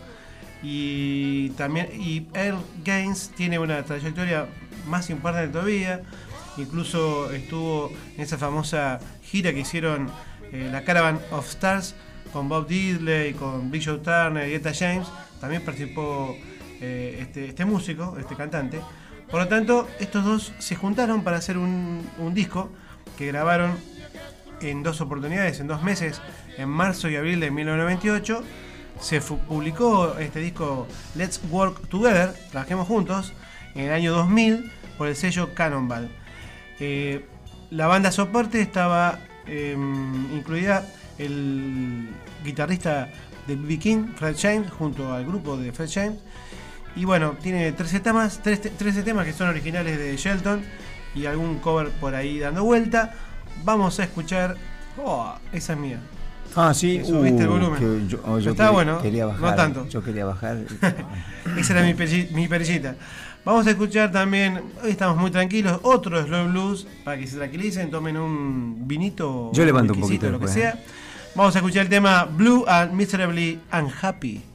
Y también y Earl Gaines tiene una trayectoria más importante todavía. Incluso estuvo en esa famosa gira que hicieron eh, la Caravan of Stars con Bob Diddley, con Big Joe Turner y Etta James. También participó eh, este, este músico, este cantante. Por lo tanto, estos dos se juntaron para hacer un, un disco que grabaron en dos oportunidades, en dos meses, en marzo y abril de mil novecientos noventa y ocho. Se publicó este disco Let's Work Together, Trabajemos Juntos, en el año dos mil por el sello Cannonball. Eh, la banda soporte estaba eh, incluida el guitarrista de B B King, Fred James, junto al grupo de Fred James. Y bueno, tiene trece temas, trece temas que son originales de Shelton y algún cover por ahí dando vuelta. Vamos a escuchar... Oh, esa es mía. Ah, sí. ¿Subiste el volumen? que yo, oh, yo Estaba quería- bueno, quería bajar, no tanto. Yo quería bajar. Esa era mi, perilla, mi perillita. Vamos a escuchar también, hoy estamos muy tranquilos, otro slow blues, para que se tranquilicen, tomen un vinito, Yo levanto un whiskycito, poquito lo que después, sea. Vamos a escuchar el tema Blue and Miserably Unhappy.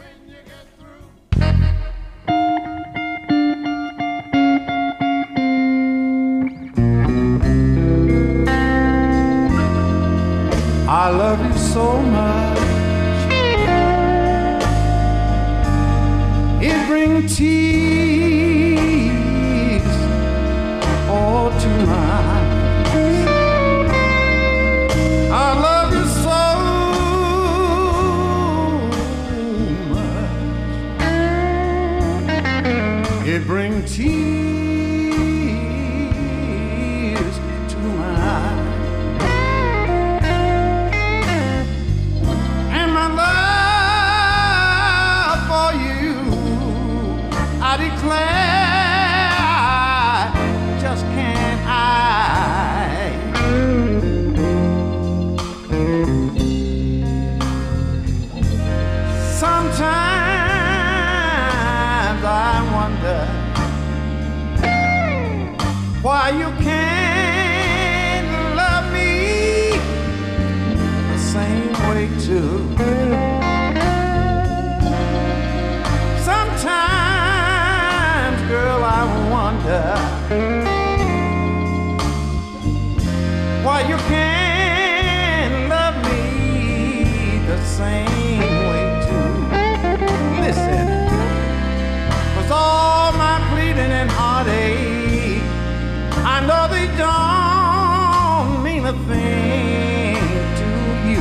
I love you so much. It brings tears all to my eyes. I love you so much. It brings tears to my eyes. And my love for you, I declare, just can't hide. Sometimes I wonder why you can't love me the same way too. wonder why you can't love me the same way too. Listen, 'cause all my pleading and heartache, I know they don't mean a thing to you.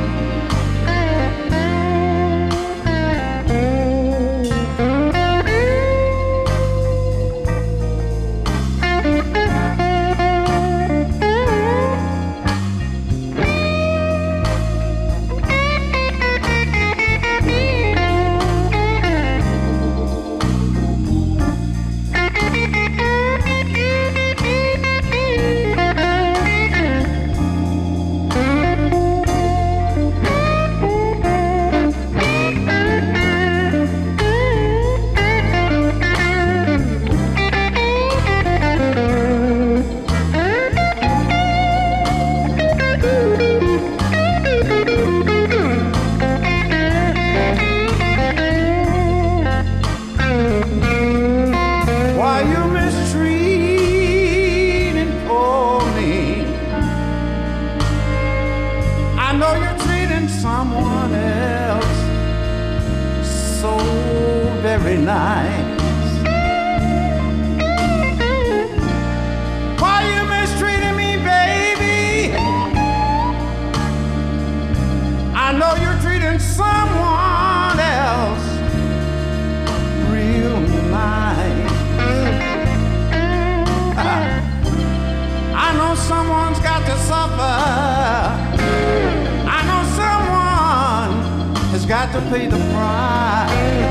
To pay the price.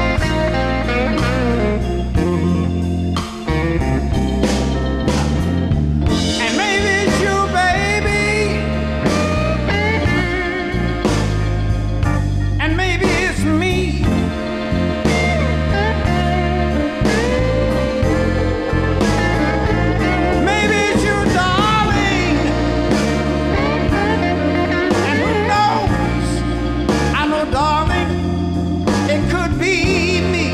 And maybe it's you, baby. And maybe it's me. Maybe it's you, darling. And who knows? I know, darling, it could be me.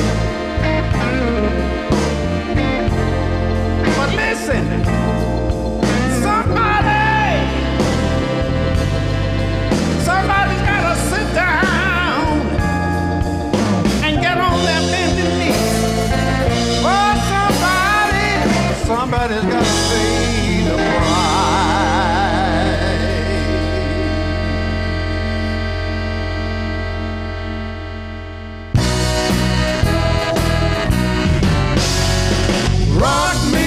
But listen, somebody, somebody's gotta sit down and get on their bended knee. Oh, somebody, somebody's gotta pay the price. Rock me,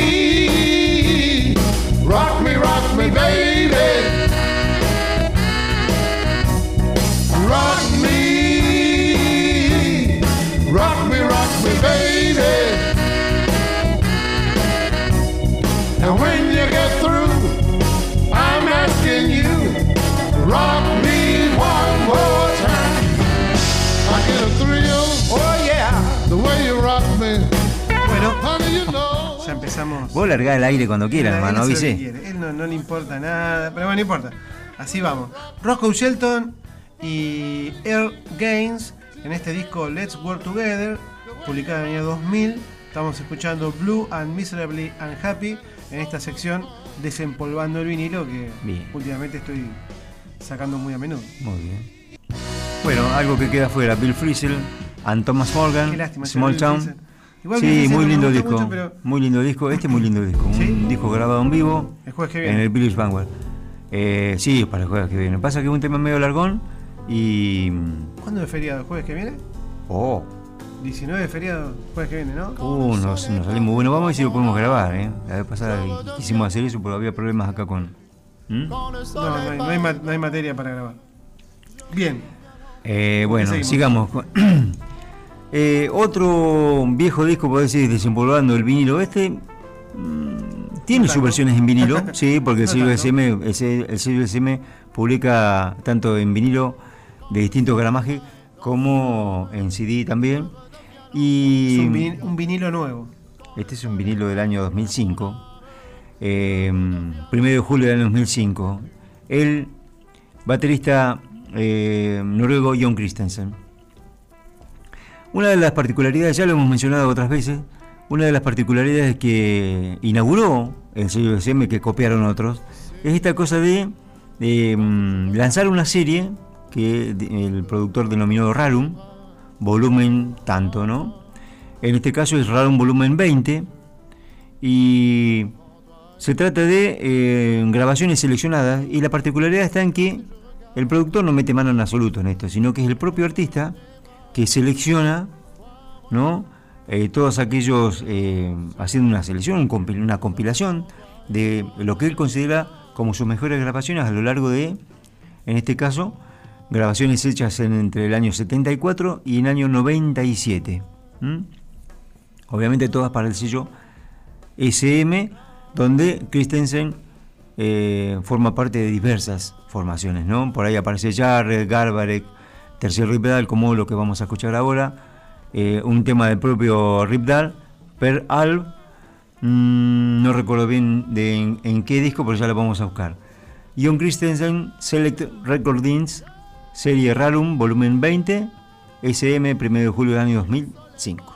rock me, rock me, baby. Rock me, rock me, rock me, baby. And when you get through, I'm asking you, rock me one more time. I get a thrill, oh yeah, the way you rock me. Bueno, How do you know? ya empezamos. Vos largá el aire cuando quieras, Él hermano, hace lo que avise. quiere. Él no, no le importa nada, pero bueno, no importa. Así vamos. Roscoe Shelton y Earl Gaines en este disco Let's Work Together, publicado en el año dos mil. Estamos escuchando Blue and Miserably Unhappy en esta sección Desempolvando el vinilo, que Bien. últimamente estoy sacando muy a menudo. Muy bien. Bueno, algo que queda fuera, Bill Frisell and Thomas Morgan, Qué lástima. Small Bill Town. Frisell. Igual Bill Sí, Frisell muy me lindo gusta disco, mucho, pero muy lindo disco, este es muy lindo disco, ¿Sí? un disco grabado en vivo el jueves que en viene. el Village Vanguard. Eh, sí, para el jueves que viene. Pasa que es un tema medio largón y... ¿Cuándo es feriado? ¿El jueves que viene? Oh, diecinueve de feriado, jueves que viene, ¿no? uh, nos, nos salimos. Bueno, vamos a ver si lo podemos grabar, ¿eh? La vez pasada quisimos hacer eso, pero había problemas acá con... ¿Mm? No, no hay, no hay ma- no hay materia para grabar. Bien. Eh, bueno, Seguimos. sigamos. con- eh, otro viejo disco, podés decir, desempolvando el vinilo. Este mm, tiene No sus tanto. versiones en vinilo, sí, porque el No sello tanto. S M, el, se- el sello S M publica tanto en vinilo de distintos gramajes como en C D también. Y Es un, vin- un vinilo nuevo. este es un vinilo del año dos mil cinco, eh, primero de julio del año dos mil cinco. El baterista eh, noruego Jon Christensen. Una de las particularidades, ya lo hemos mencionado otras veces, una de las particularidades que inauguró el sello S M, que copiaron otros, es esta cosa de, de um, lanzar una serie que el productor denominó Rarum, volumen tanto, ¿no? En este caso es Rarum volumen veinte, y se trata de eh, grabaciones seleccionadas, y la particularidad está en que el productor no mete mano en absoluto en esto, sino que es el propio artista que selecciona, ¿no? Eh, todos aquellos, eh, haciendo una selección, un compil- una compilación de lo que él considera como sus mejores grabaciones a lo largo de, en este caso, grabaciones hechas en, entre el año setenta y cuatro y el año noventa y siete. ¿Mm? Obviamente todas para el sello S M, donde Christensen eh, forma parte de diversas formaciones, ¿no? Por ahí aparece Jarrett, Garbarek, Tercer Rip Dahl, como lo que vamos a escuchar ahora, eh, un tema del propio Rip Dahl, Per Alb, mmm, no recuerdo bien de en, en qué disco, pero ya lo vamos a buscar. John Christensen Select Recordings, serie Rarum, volumen veinte, S M, primero de julio del año dos mil cinco.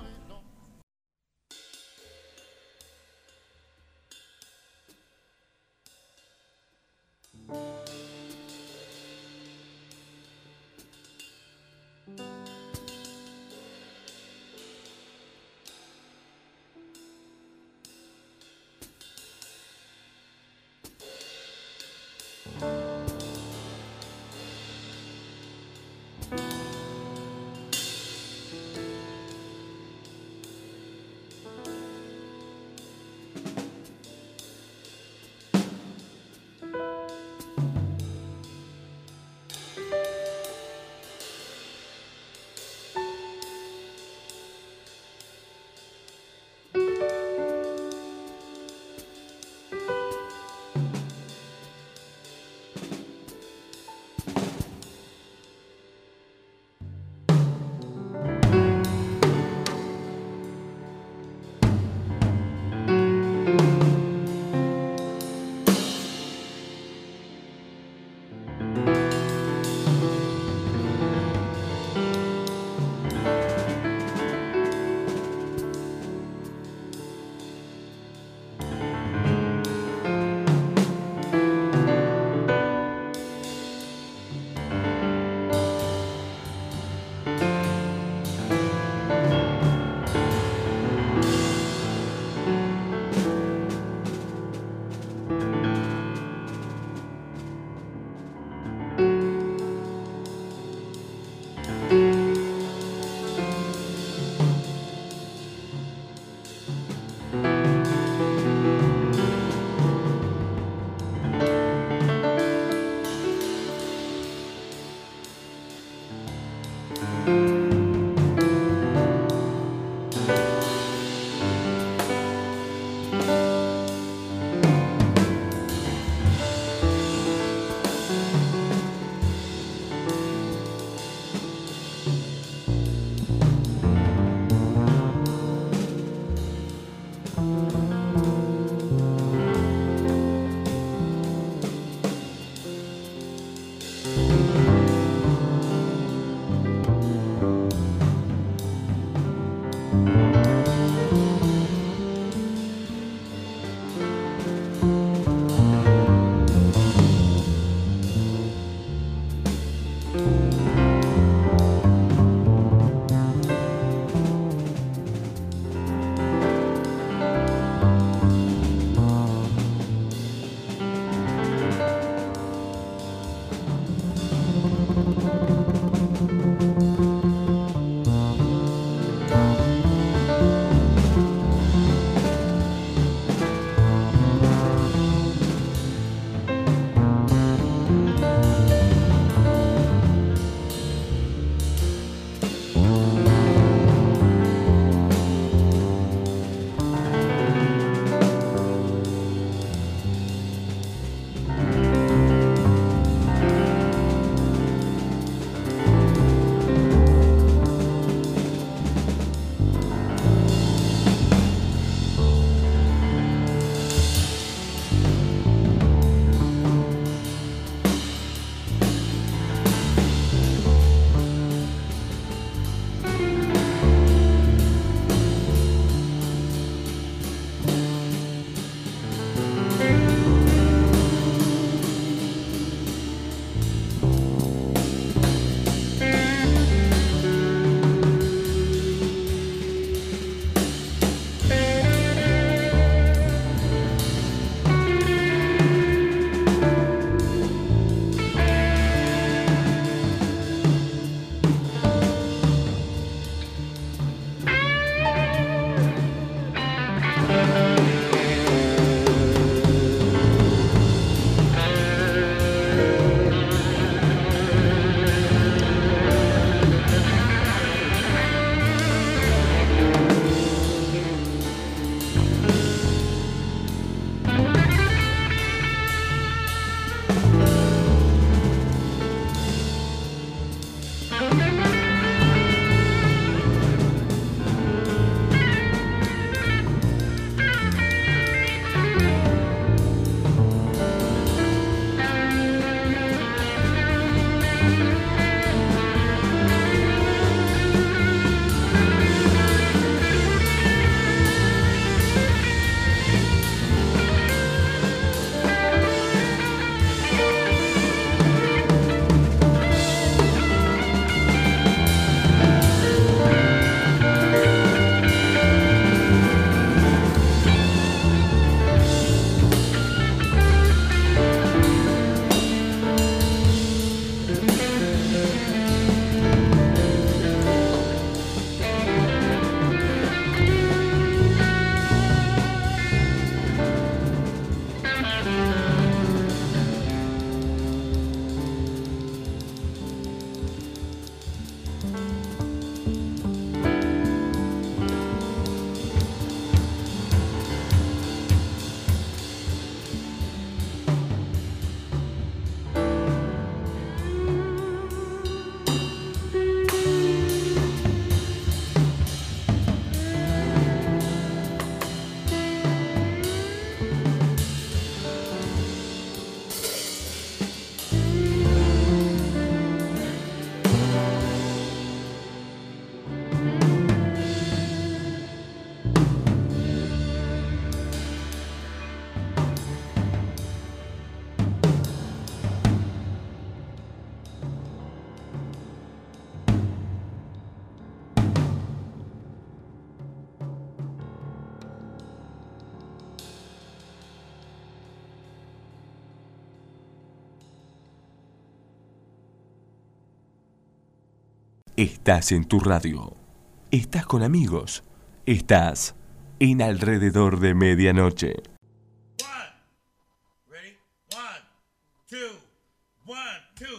Estás en tu radio. Estás con amigos. Estás en Alrededor de Medianoche. One. Ready? One, two, one, two.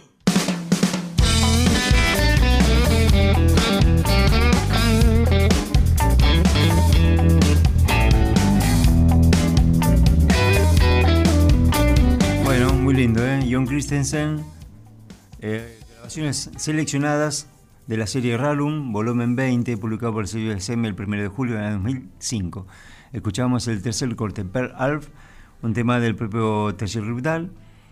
Bueno, muy lindo, ¿eh? Jon Christensen, eh, grabaciones seleccionadas de la serie Rallum, volumen veinte, publicado por el sello S M el primero de julio de dos mil cinco. Escuchamos el tercer corte, Pearl Alf, un tema del propio Terje Ripdal.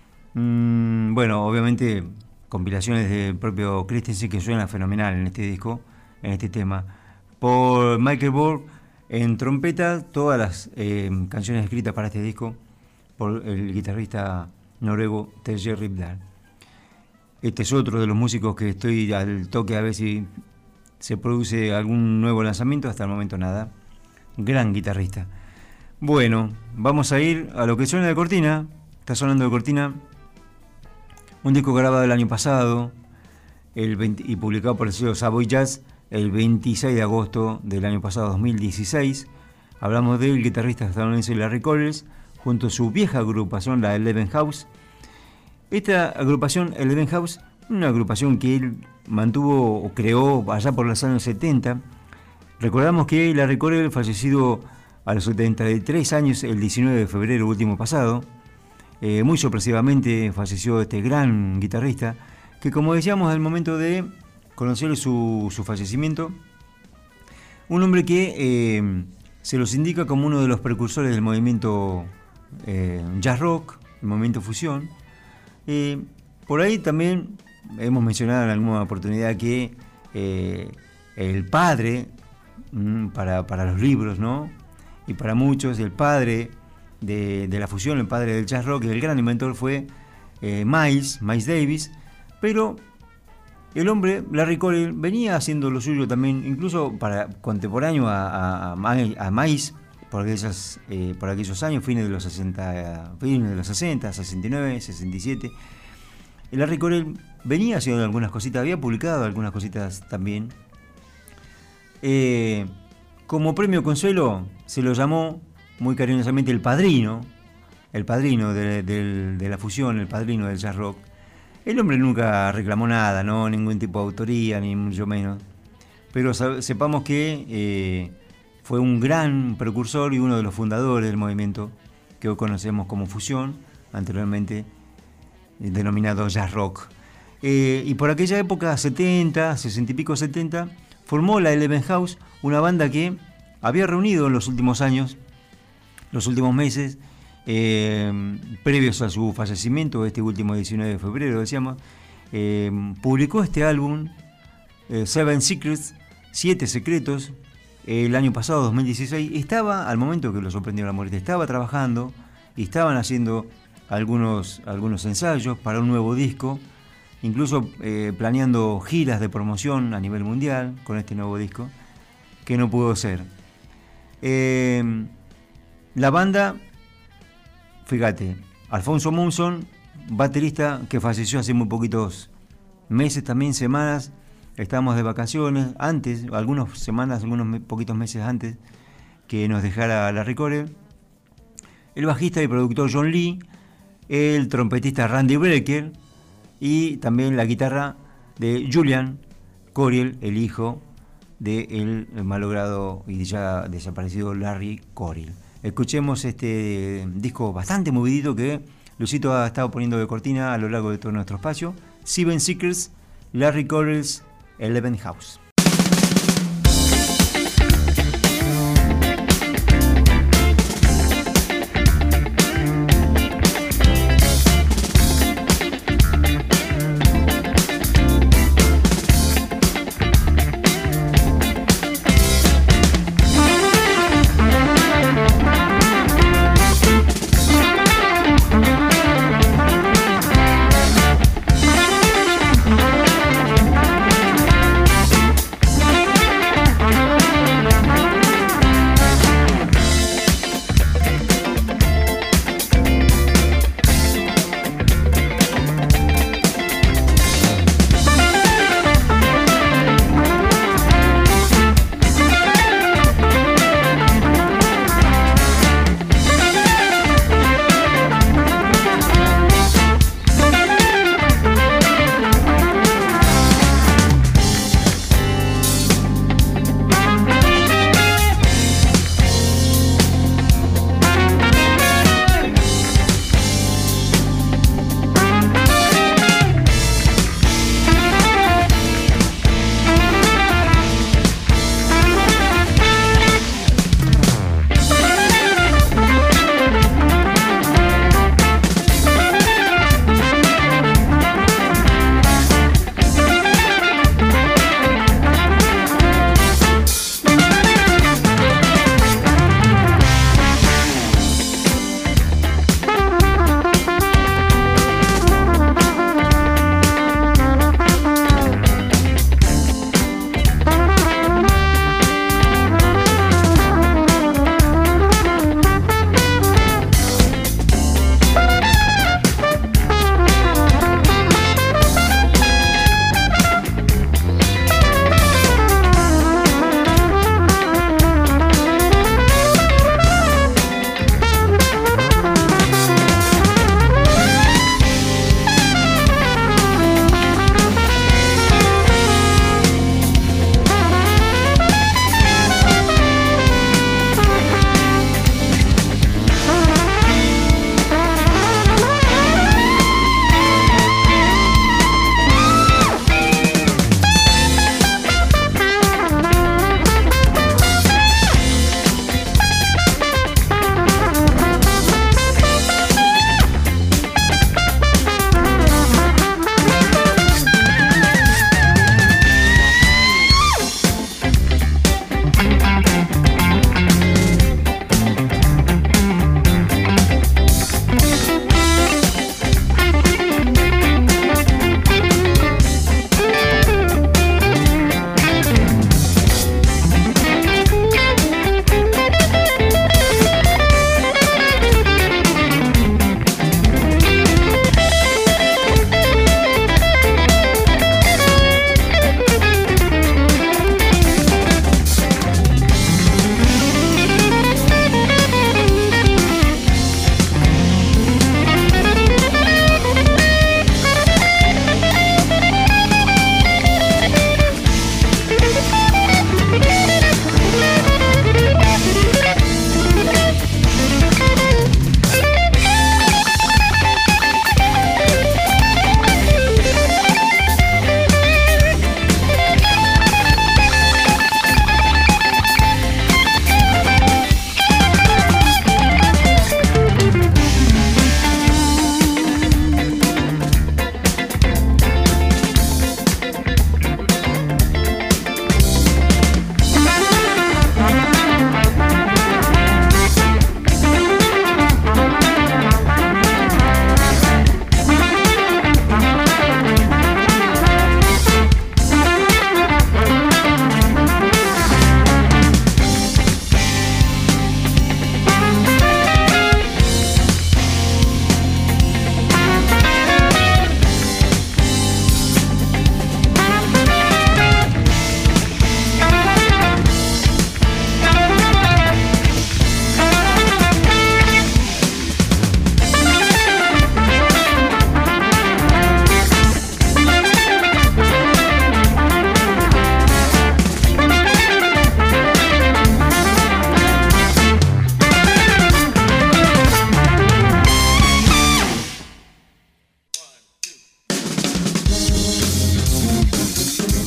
Mm, bueno, obviamente compilaciones del propio Christensen que suenan fenomenal en este disco, en este tema. Por Michael Borg en trompeta, todas las eh, canciones escritas para este disco por el guitarrista noruego Terje Ripdal. Este es otro de los músicos que estoy al toque a ver si se produce algún nuevo lanzamiento. Hasta el momento nada. Gran guitarrista. Bueno, vamos a ir a lo que suena de cortina. Está sonando de cortina un disco grabado el año pasado el veinte, y publicado por el sello Savoy Jazz el veintiséis de agosto del año pasado, dos mil dieciséis. Hablamos del guitarrista estadounidense Larry Coles junto a su vieja agrupación, la Eleven House. Esta agrupación, Eleven House, una agrupación que él mantuvo o creó allá por los años setenta. Recordamos que Larry Coles, fallecido a los setenta y tres años el diecinueve de febrero último pasado, eh, muy sorpresivamente falleció este gran guitarrista, que como decíamos al momento de conocer su, su fallecimiento, un hombre que eh, se los indica como uno de los precursores del movimiento eh, jazz rock, el movimiento fusión. Eh, por ahí también hemos mencionado en alguna oportunidad que eh, el padre mm, para, para los libros, ¿no? Y para muchos el padre de, de la fusión, el padre del jazz rock, el gran inventor fue eh, Miles, Miles Davis, pero el hombre, Larry Coles, venía haciendo lo suyo también, incluso para contemporáneo a, a, a Miles, por aquellos, eh, por aquellos años, fines de los sesenta, fines de los sesenta, sesenta y nueve, sesenta y siete. El Larry Coles venía haciendo algunas cositas, había publicado algunas cositas también. Eh, como premio consuelo se lo llamó muy cariñosamente el padrino, el padrino de, de, de la fusión, el padrino del jazz rock. El hombre nunca reclamó nada, no ningún tipo de autoría, ni mucho menos. Pero sepamos que eh, fue un gran precursor y uno de los fundadores del movimiento que hoy conocemos como fusión, anteriormente denominado jazz rock. Eh, y por aquella época, setenta, sesenta y pico, setenta, formó la Eleven House, una banda que había reunido en los últimos años, los últimos meses, eh, previos a su fallecimiento, este último diecinueve de febrero, decíamos, eh, publicó este álbum, eh, Seven Secrets, Siete Secretos, el año pasado, dos mil dieciséis. Estaba, al momento que lo sorprendió la muerte, estaba trabajando y estaban haciendo algunos, algunos ensayos para un nuevo disco, incluso eh, planeando giras de promoción a nivel mundial con este nuevo disco, que no pudo ser. Eh, la banda, fíjate, Alfonso Munson, baterista que falleció hace muy poquitos meses, también semanas, estábamos de vacaciones, antes, algunas semanas, algunos me, poquitos meses antes que nos dejara Larry Coles, el bajista y productor John Lee, el trompetista Randy Brecker y también la guitarra de Julian Coriel, el hijo del malogrado y ya desaparecido Larry Coryell. Escuchemos este disco bastante movidito que Lucito ha estado poniendo de cortina a lo largo de todo nuestro espacio. Seven Secrets, Larry Coryell's Eleven House.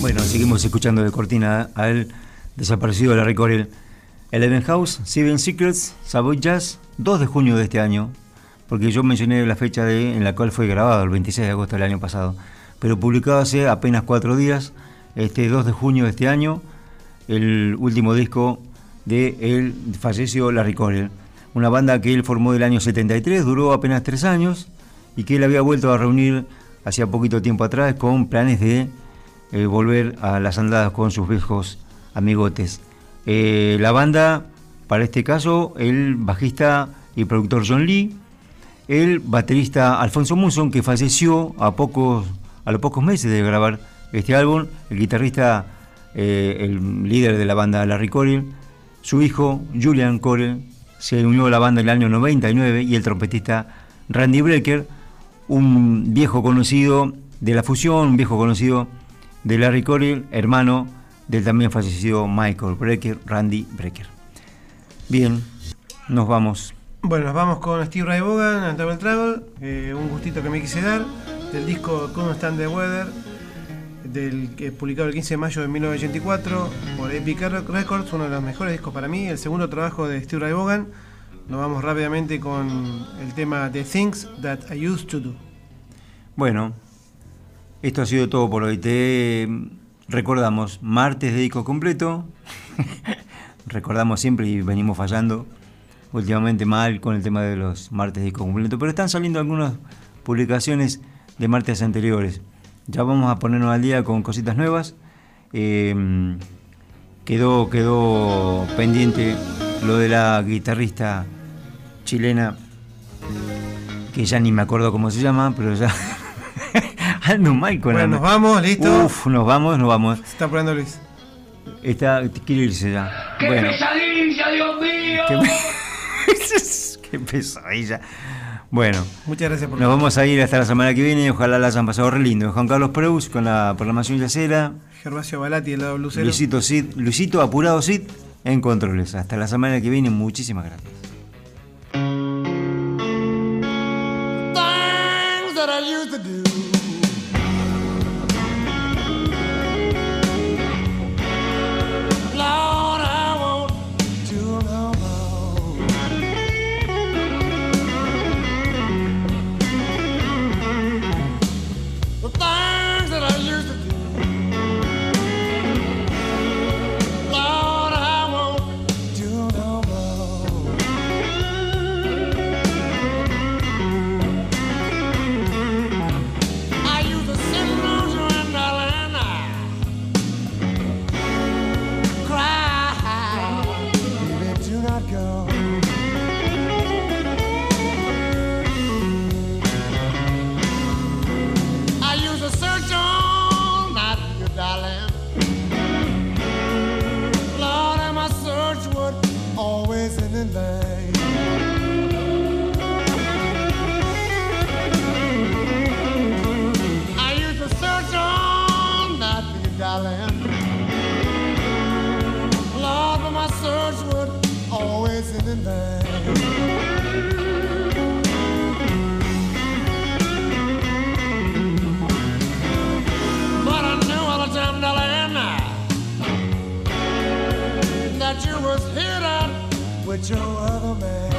Bueno, seguimos escuchando de cortina al desaparecido Larry Coryell. Eleven House, Seven Secrets, Savoy Jazz, dos de junio de este año, porque yo mencioné la fecha de, en la cual fue grabado, el veintiséis de agosto del año pasado, pero publicado hace apenas cuatro días, este dos de junio de este año, el último disco de el fallecido Larry Coryell. Una banda que él formó del año setenta y tres, duró apenas tres años, y que él había vuelto a reunir hacía poquito tiempo atrás con planes de eh, volver a las andadas con sus viejos amigotes. Eh, la banda, para este caso, el bajista y productor John Lee, el baterista Alfonso Munson, que falleció a pocos, a los pocos meses de grabar este álbum, el guitarrista, eh, el líder de la banda Larry Coryell, su hijo Julian Coryell se unió a la banda en el año noventa y nueve, y el trompetista Randy Brecker, un viejo conocido de la fusión, un viejo conocido de Larry Coryell, hermano del también fallecido Michael Brecker, Randy Brecker. Bien, nos vamos. Bueno, nos vamos con Steve Ray Vaughan and Double Trouble, eh, un gustito que me quise dar, del disco Constant the Weather, del que publicado el quince de mayo de mil novecientos ochenta y cuatro por Epic Records, uno de los mejores discos para mí, el segundo trabajo de Steve Ray Vaughan. Nos vamos rápidamente con el tema The Things That I Used to Do. Bueno, esto ha sido todo por hoy. Te recordamos, martes de disco completo. Recordamos siempre y venimos fallando últimamente mal con el tema de los martes de disco completo, pero están saliendo algunas publicaciones de martes anteriores. Ya vamos a ponernos al día con cositas nuevas. Eh, quedó, quedó pendiente lo de la guitarrista chilena, que ya ni me acuerdo cómo se llama, pero ya ando mal con Bueno, la... nos vamos, listo. Uf, nos vamos, nos vamos. Se está apurando Luis. Está, quiere irse ya. ¡Qué Bueno, pesadilla, Dios mío! qué, pe- qué pesadilla. Bueno, Muchas gracias por nos vamos a ir hasta la semana que viene. Ojalá la hayan pasado re lindo. Juan Carlos Preus con la programación yacera. Gervasio Balati, el lado blusero. Luisito Cid, Luisito Apurado Cid en controles. Hasta la semana que viene. Muchísimas gracias. Things that I used to do. Lord, I won't do no more. The things that I used to do. Lord, I won't do no more. I used to sit around you and darling, I cry. Baby, do not go. I used to search all night, you darling. Lord, and my search would always end in vain. I used to search all night for you, darling. Lord, but my search would always end in vain. But I knew all the time, darling, that you was here with your other man.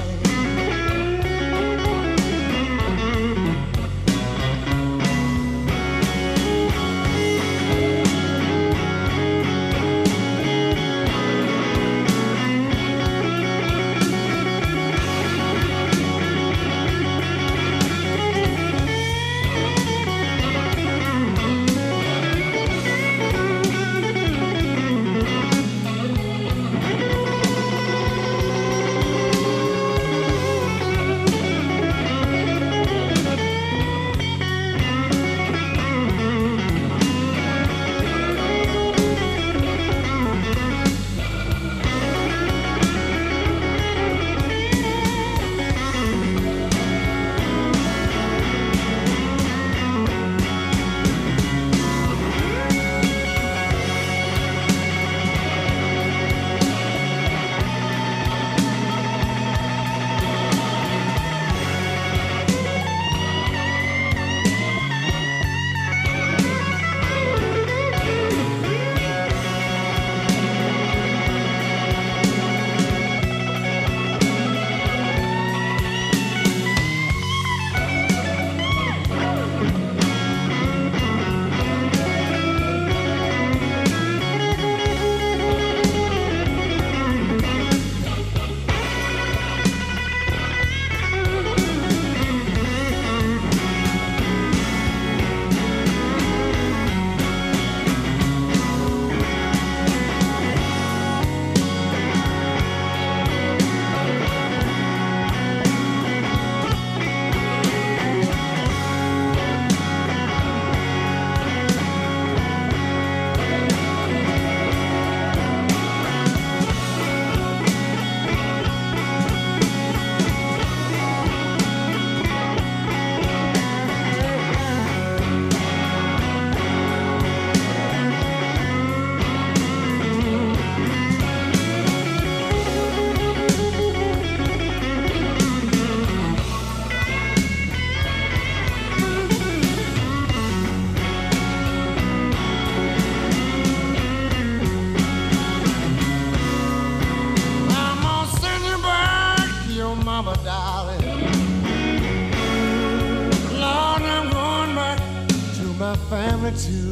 family too.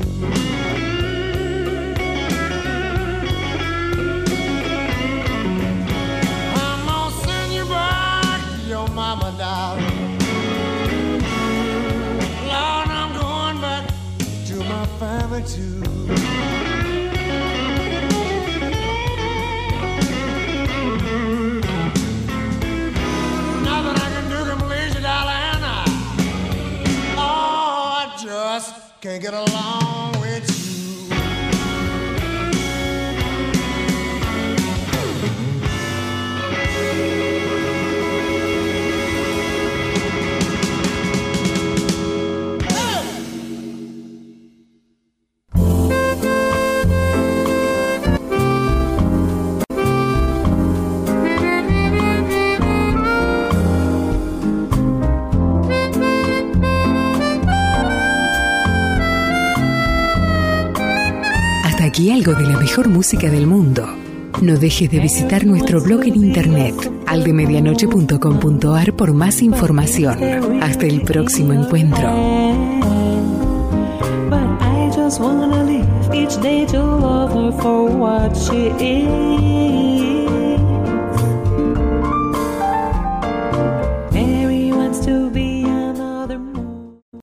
I'm gonna send you back to your mama, darling. Lord, I'm going back to my family too. Nothing I can do can please you, darling. Oh, I just can't get along with you. Aquí algo de la mejor música del mundo. No dejes de visitar nuestro blog en internet aldemedianoche punto com punto ar por más información. Hasta el próximo encuentro. But I just wanna live each day to love her for what she is.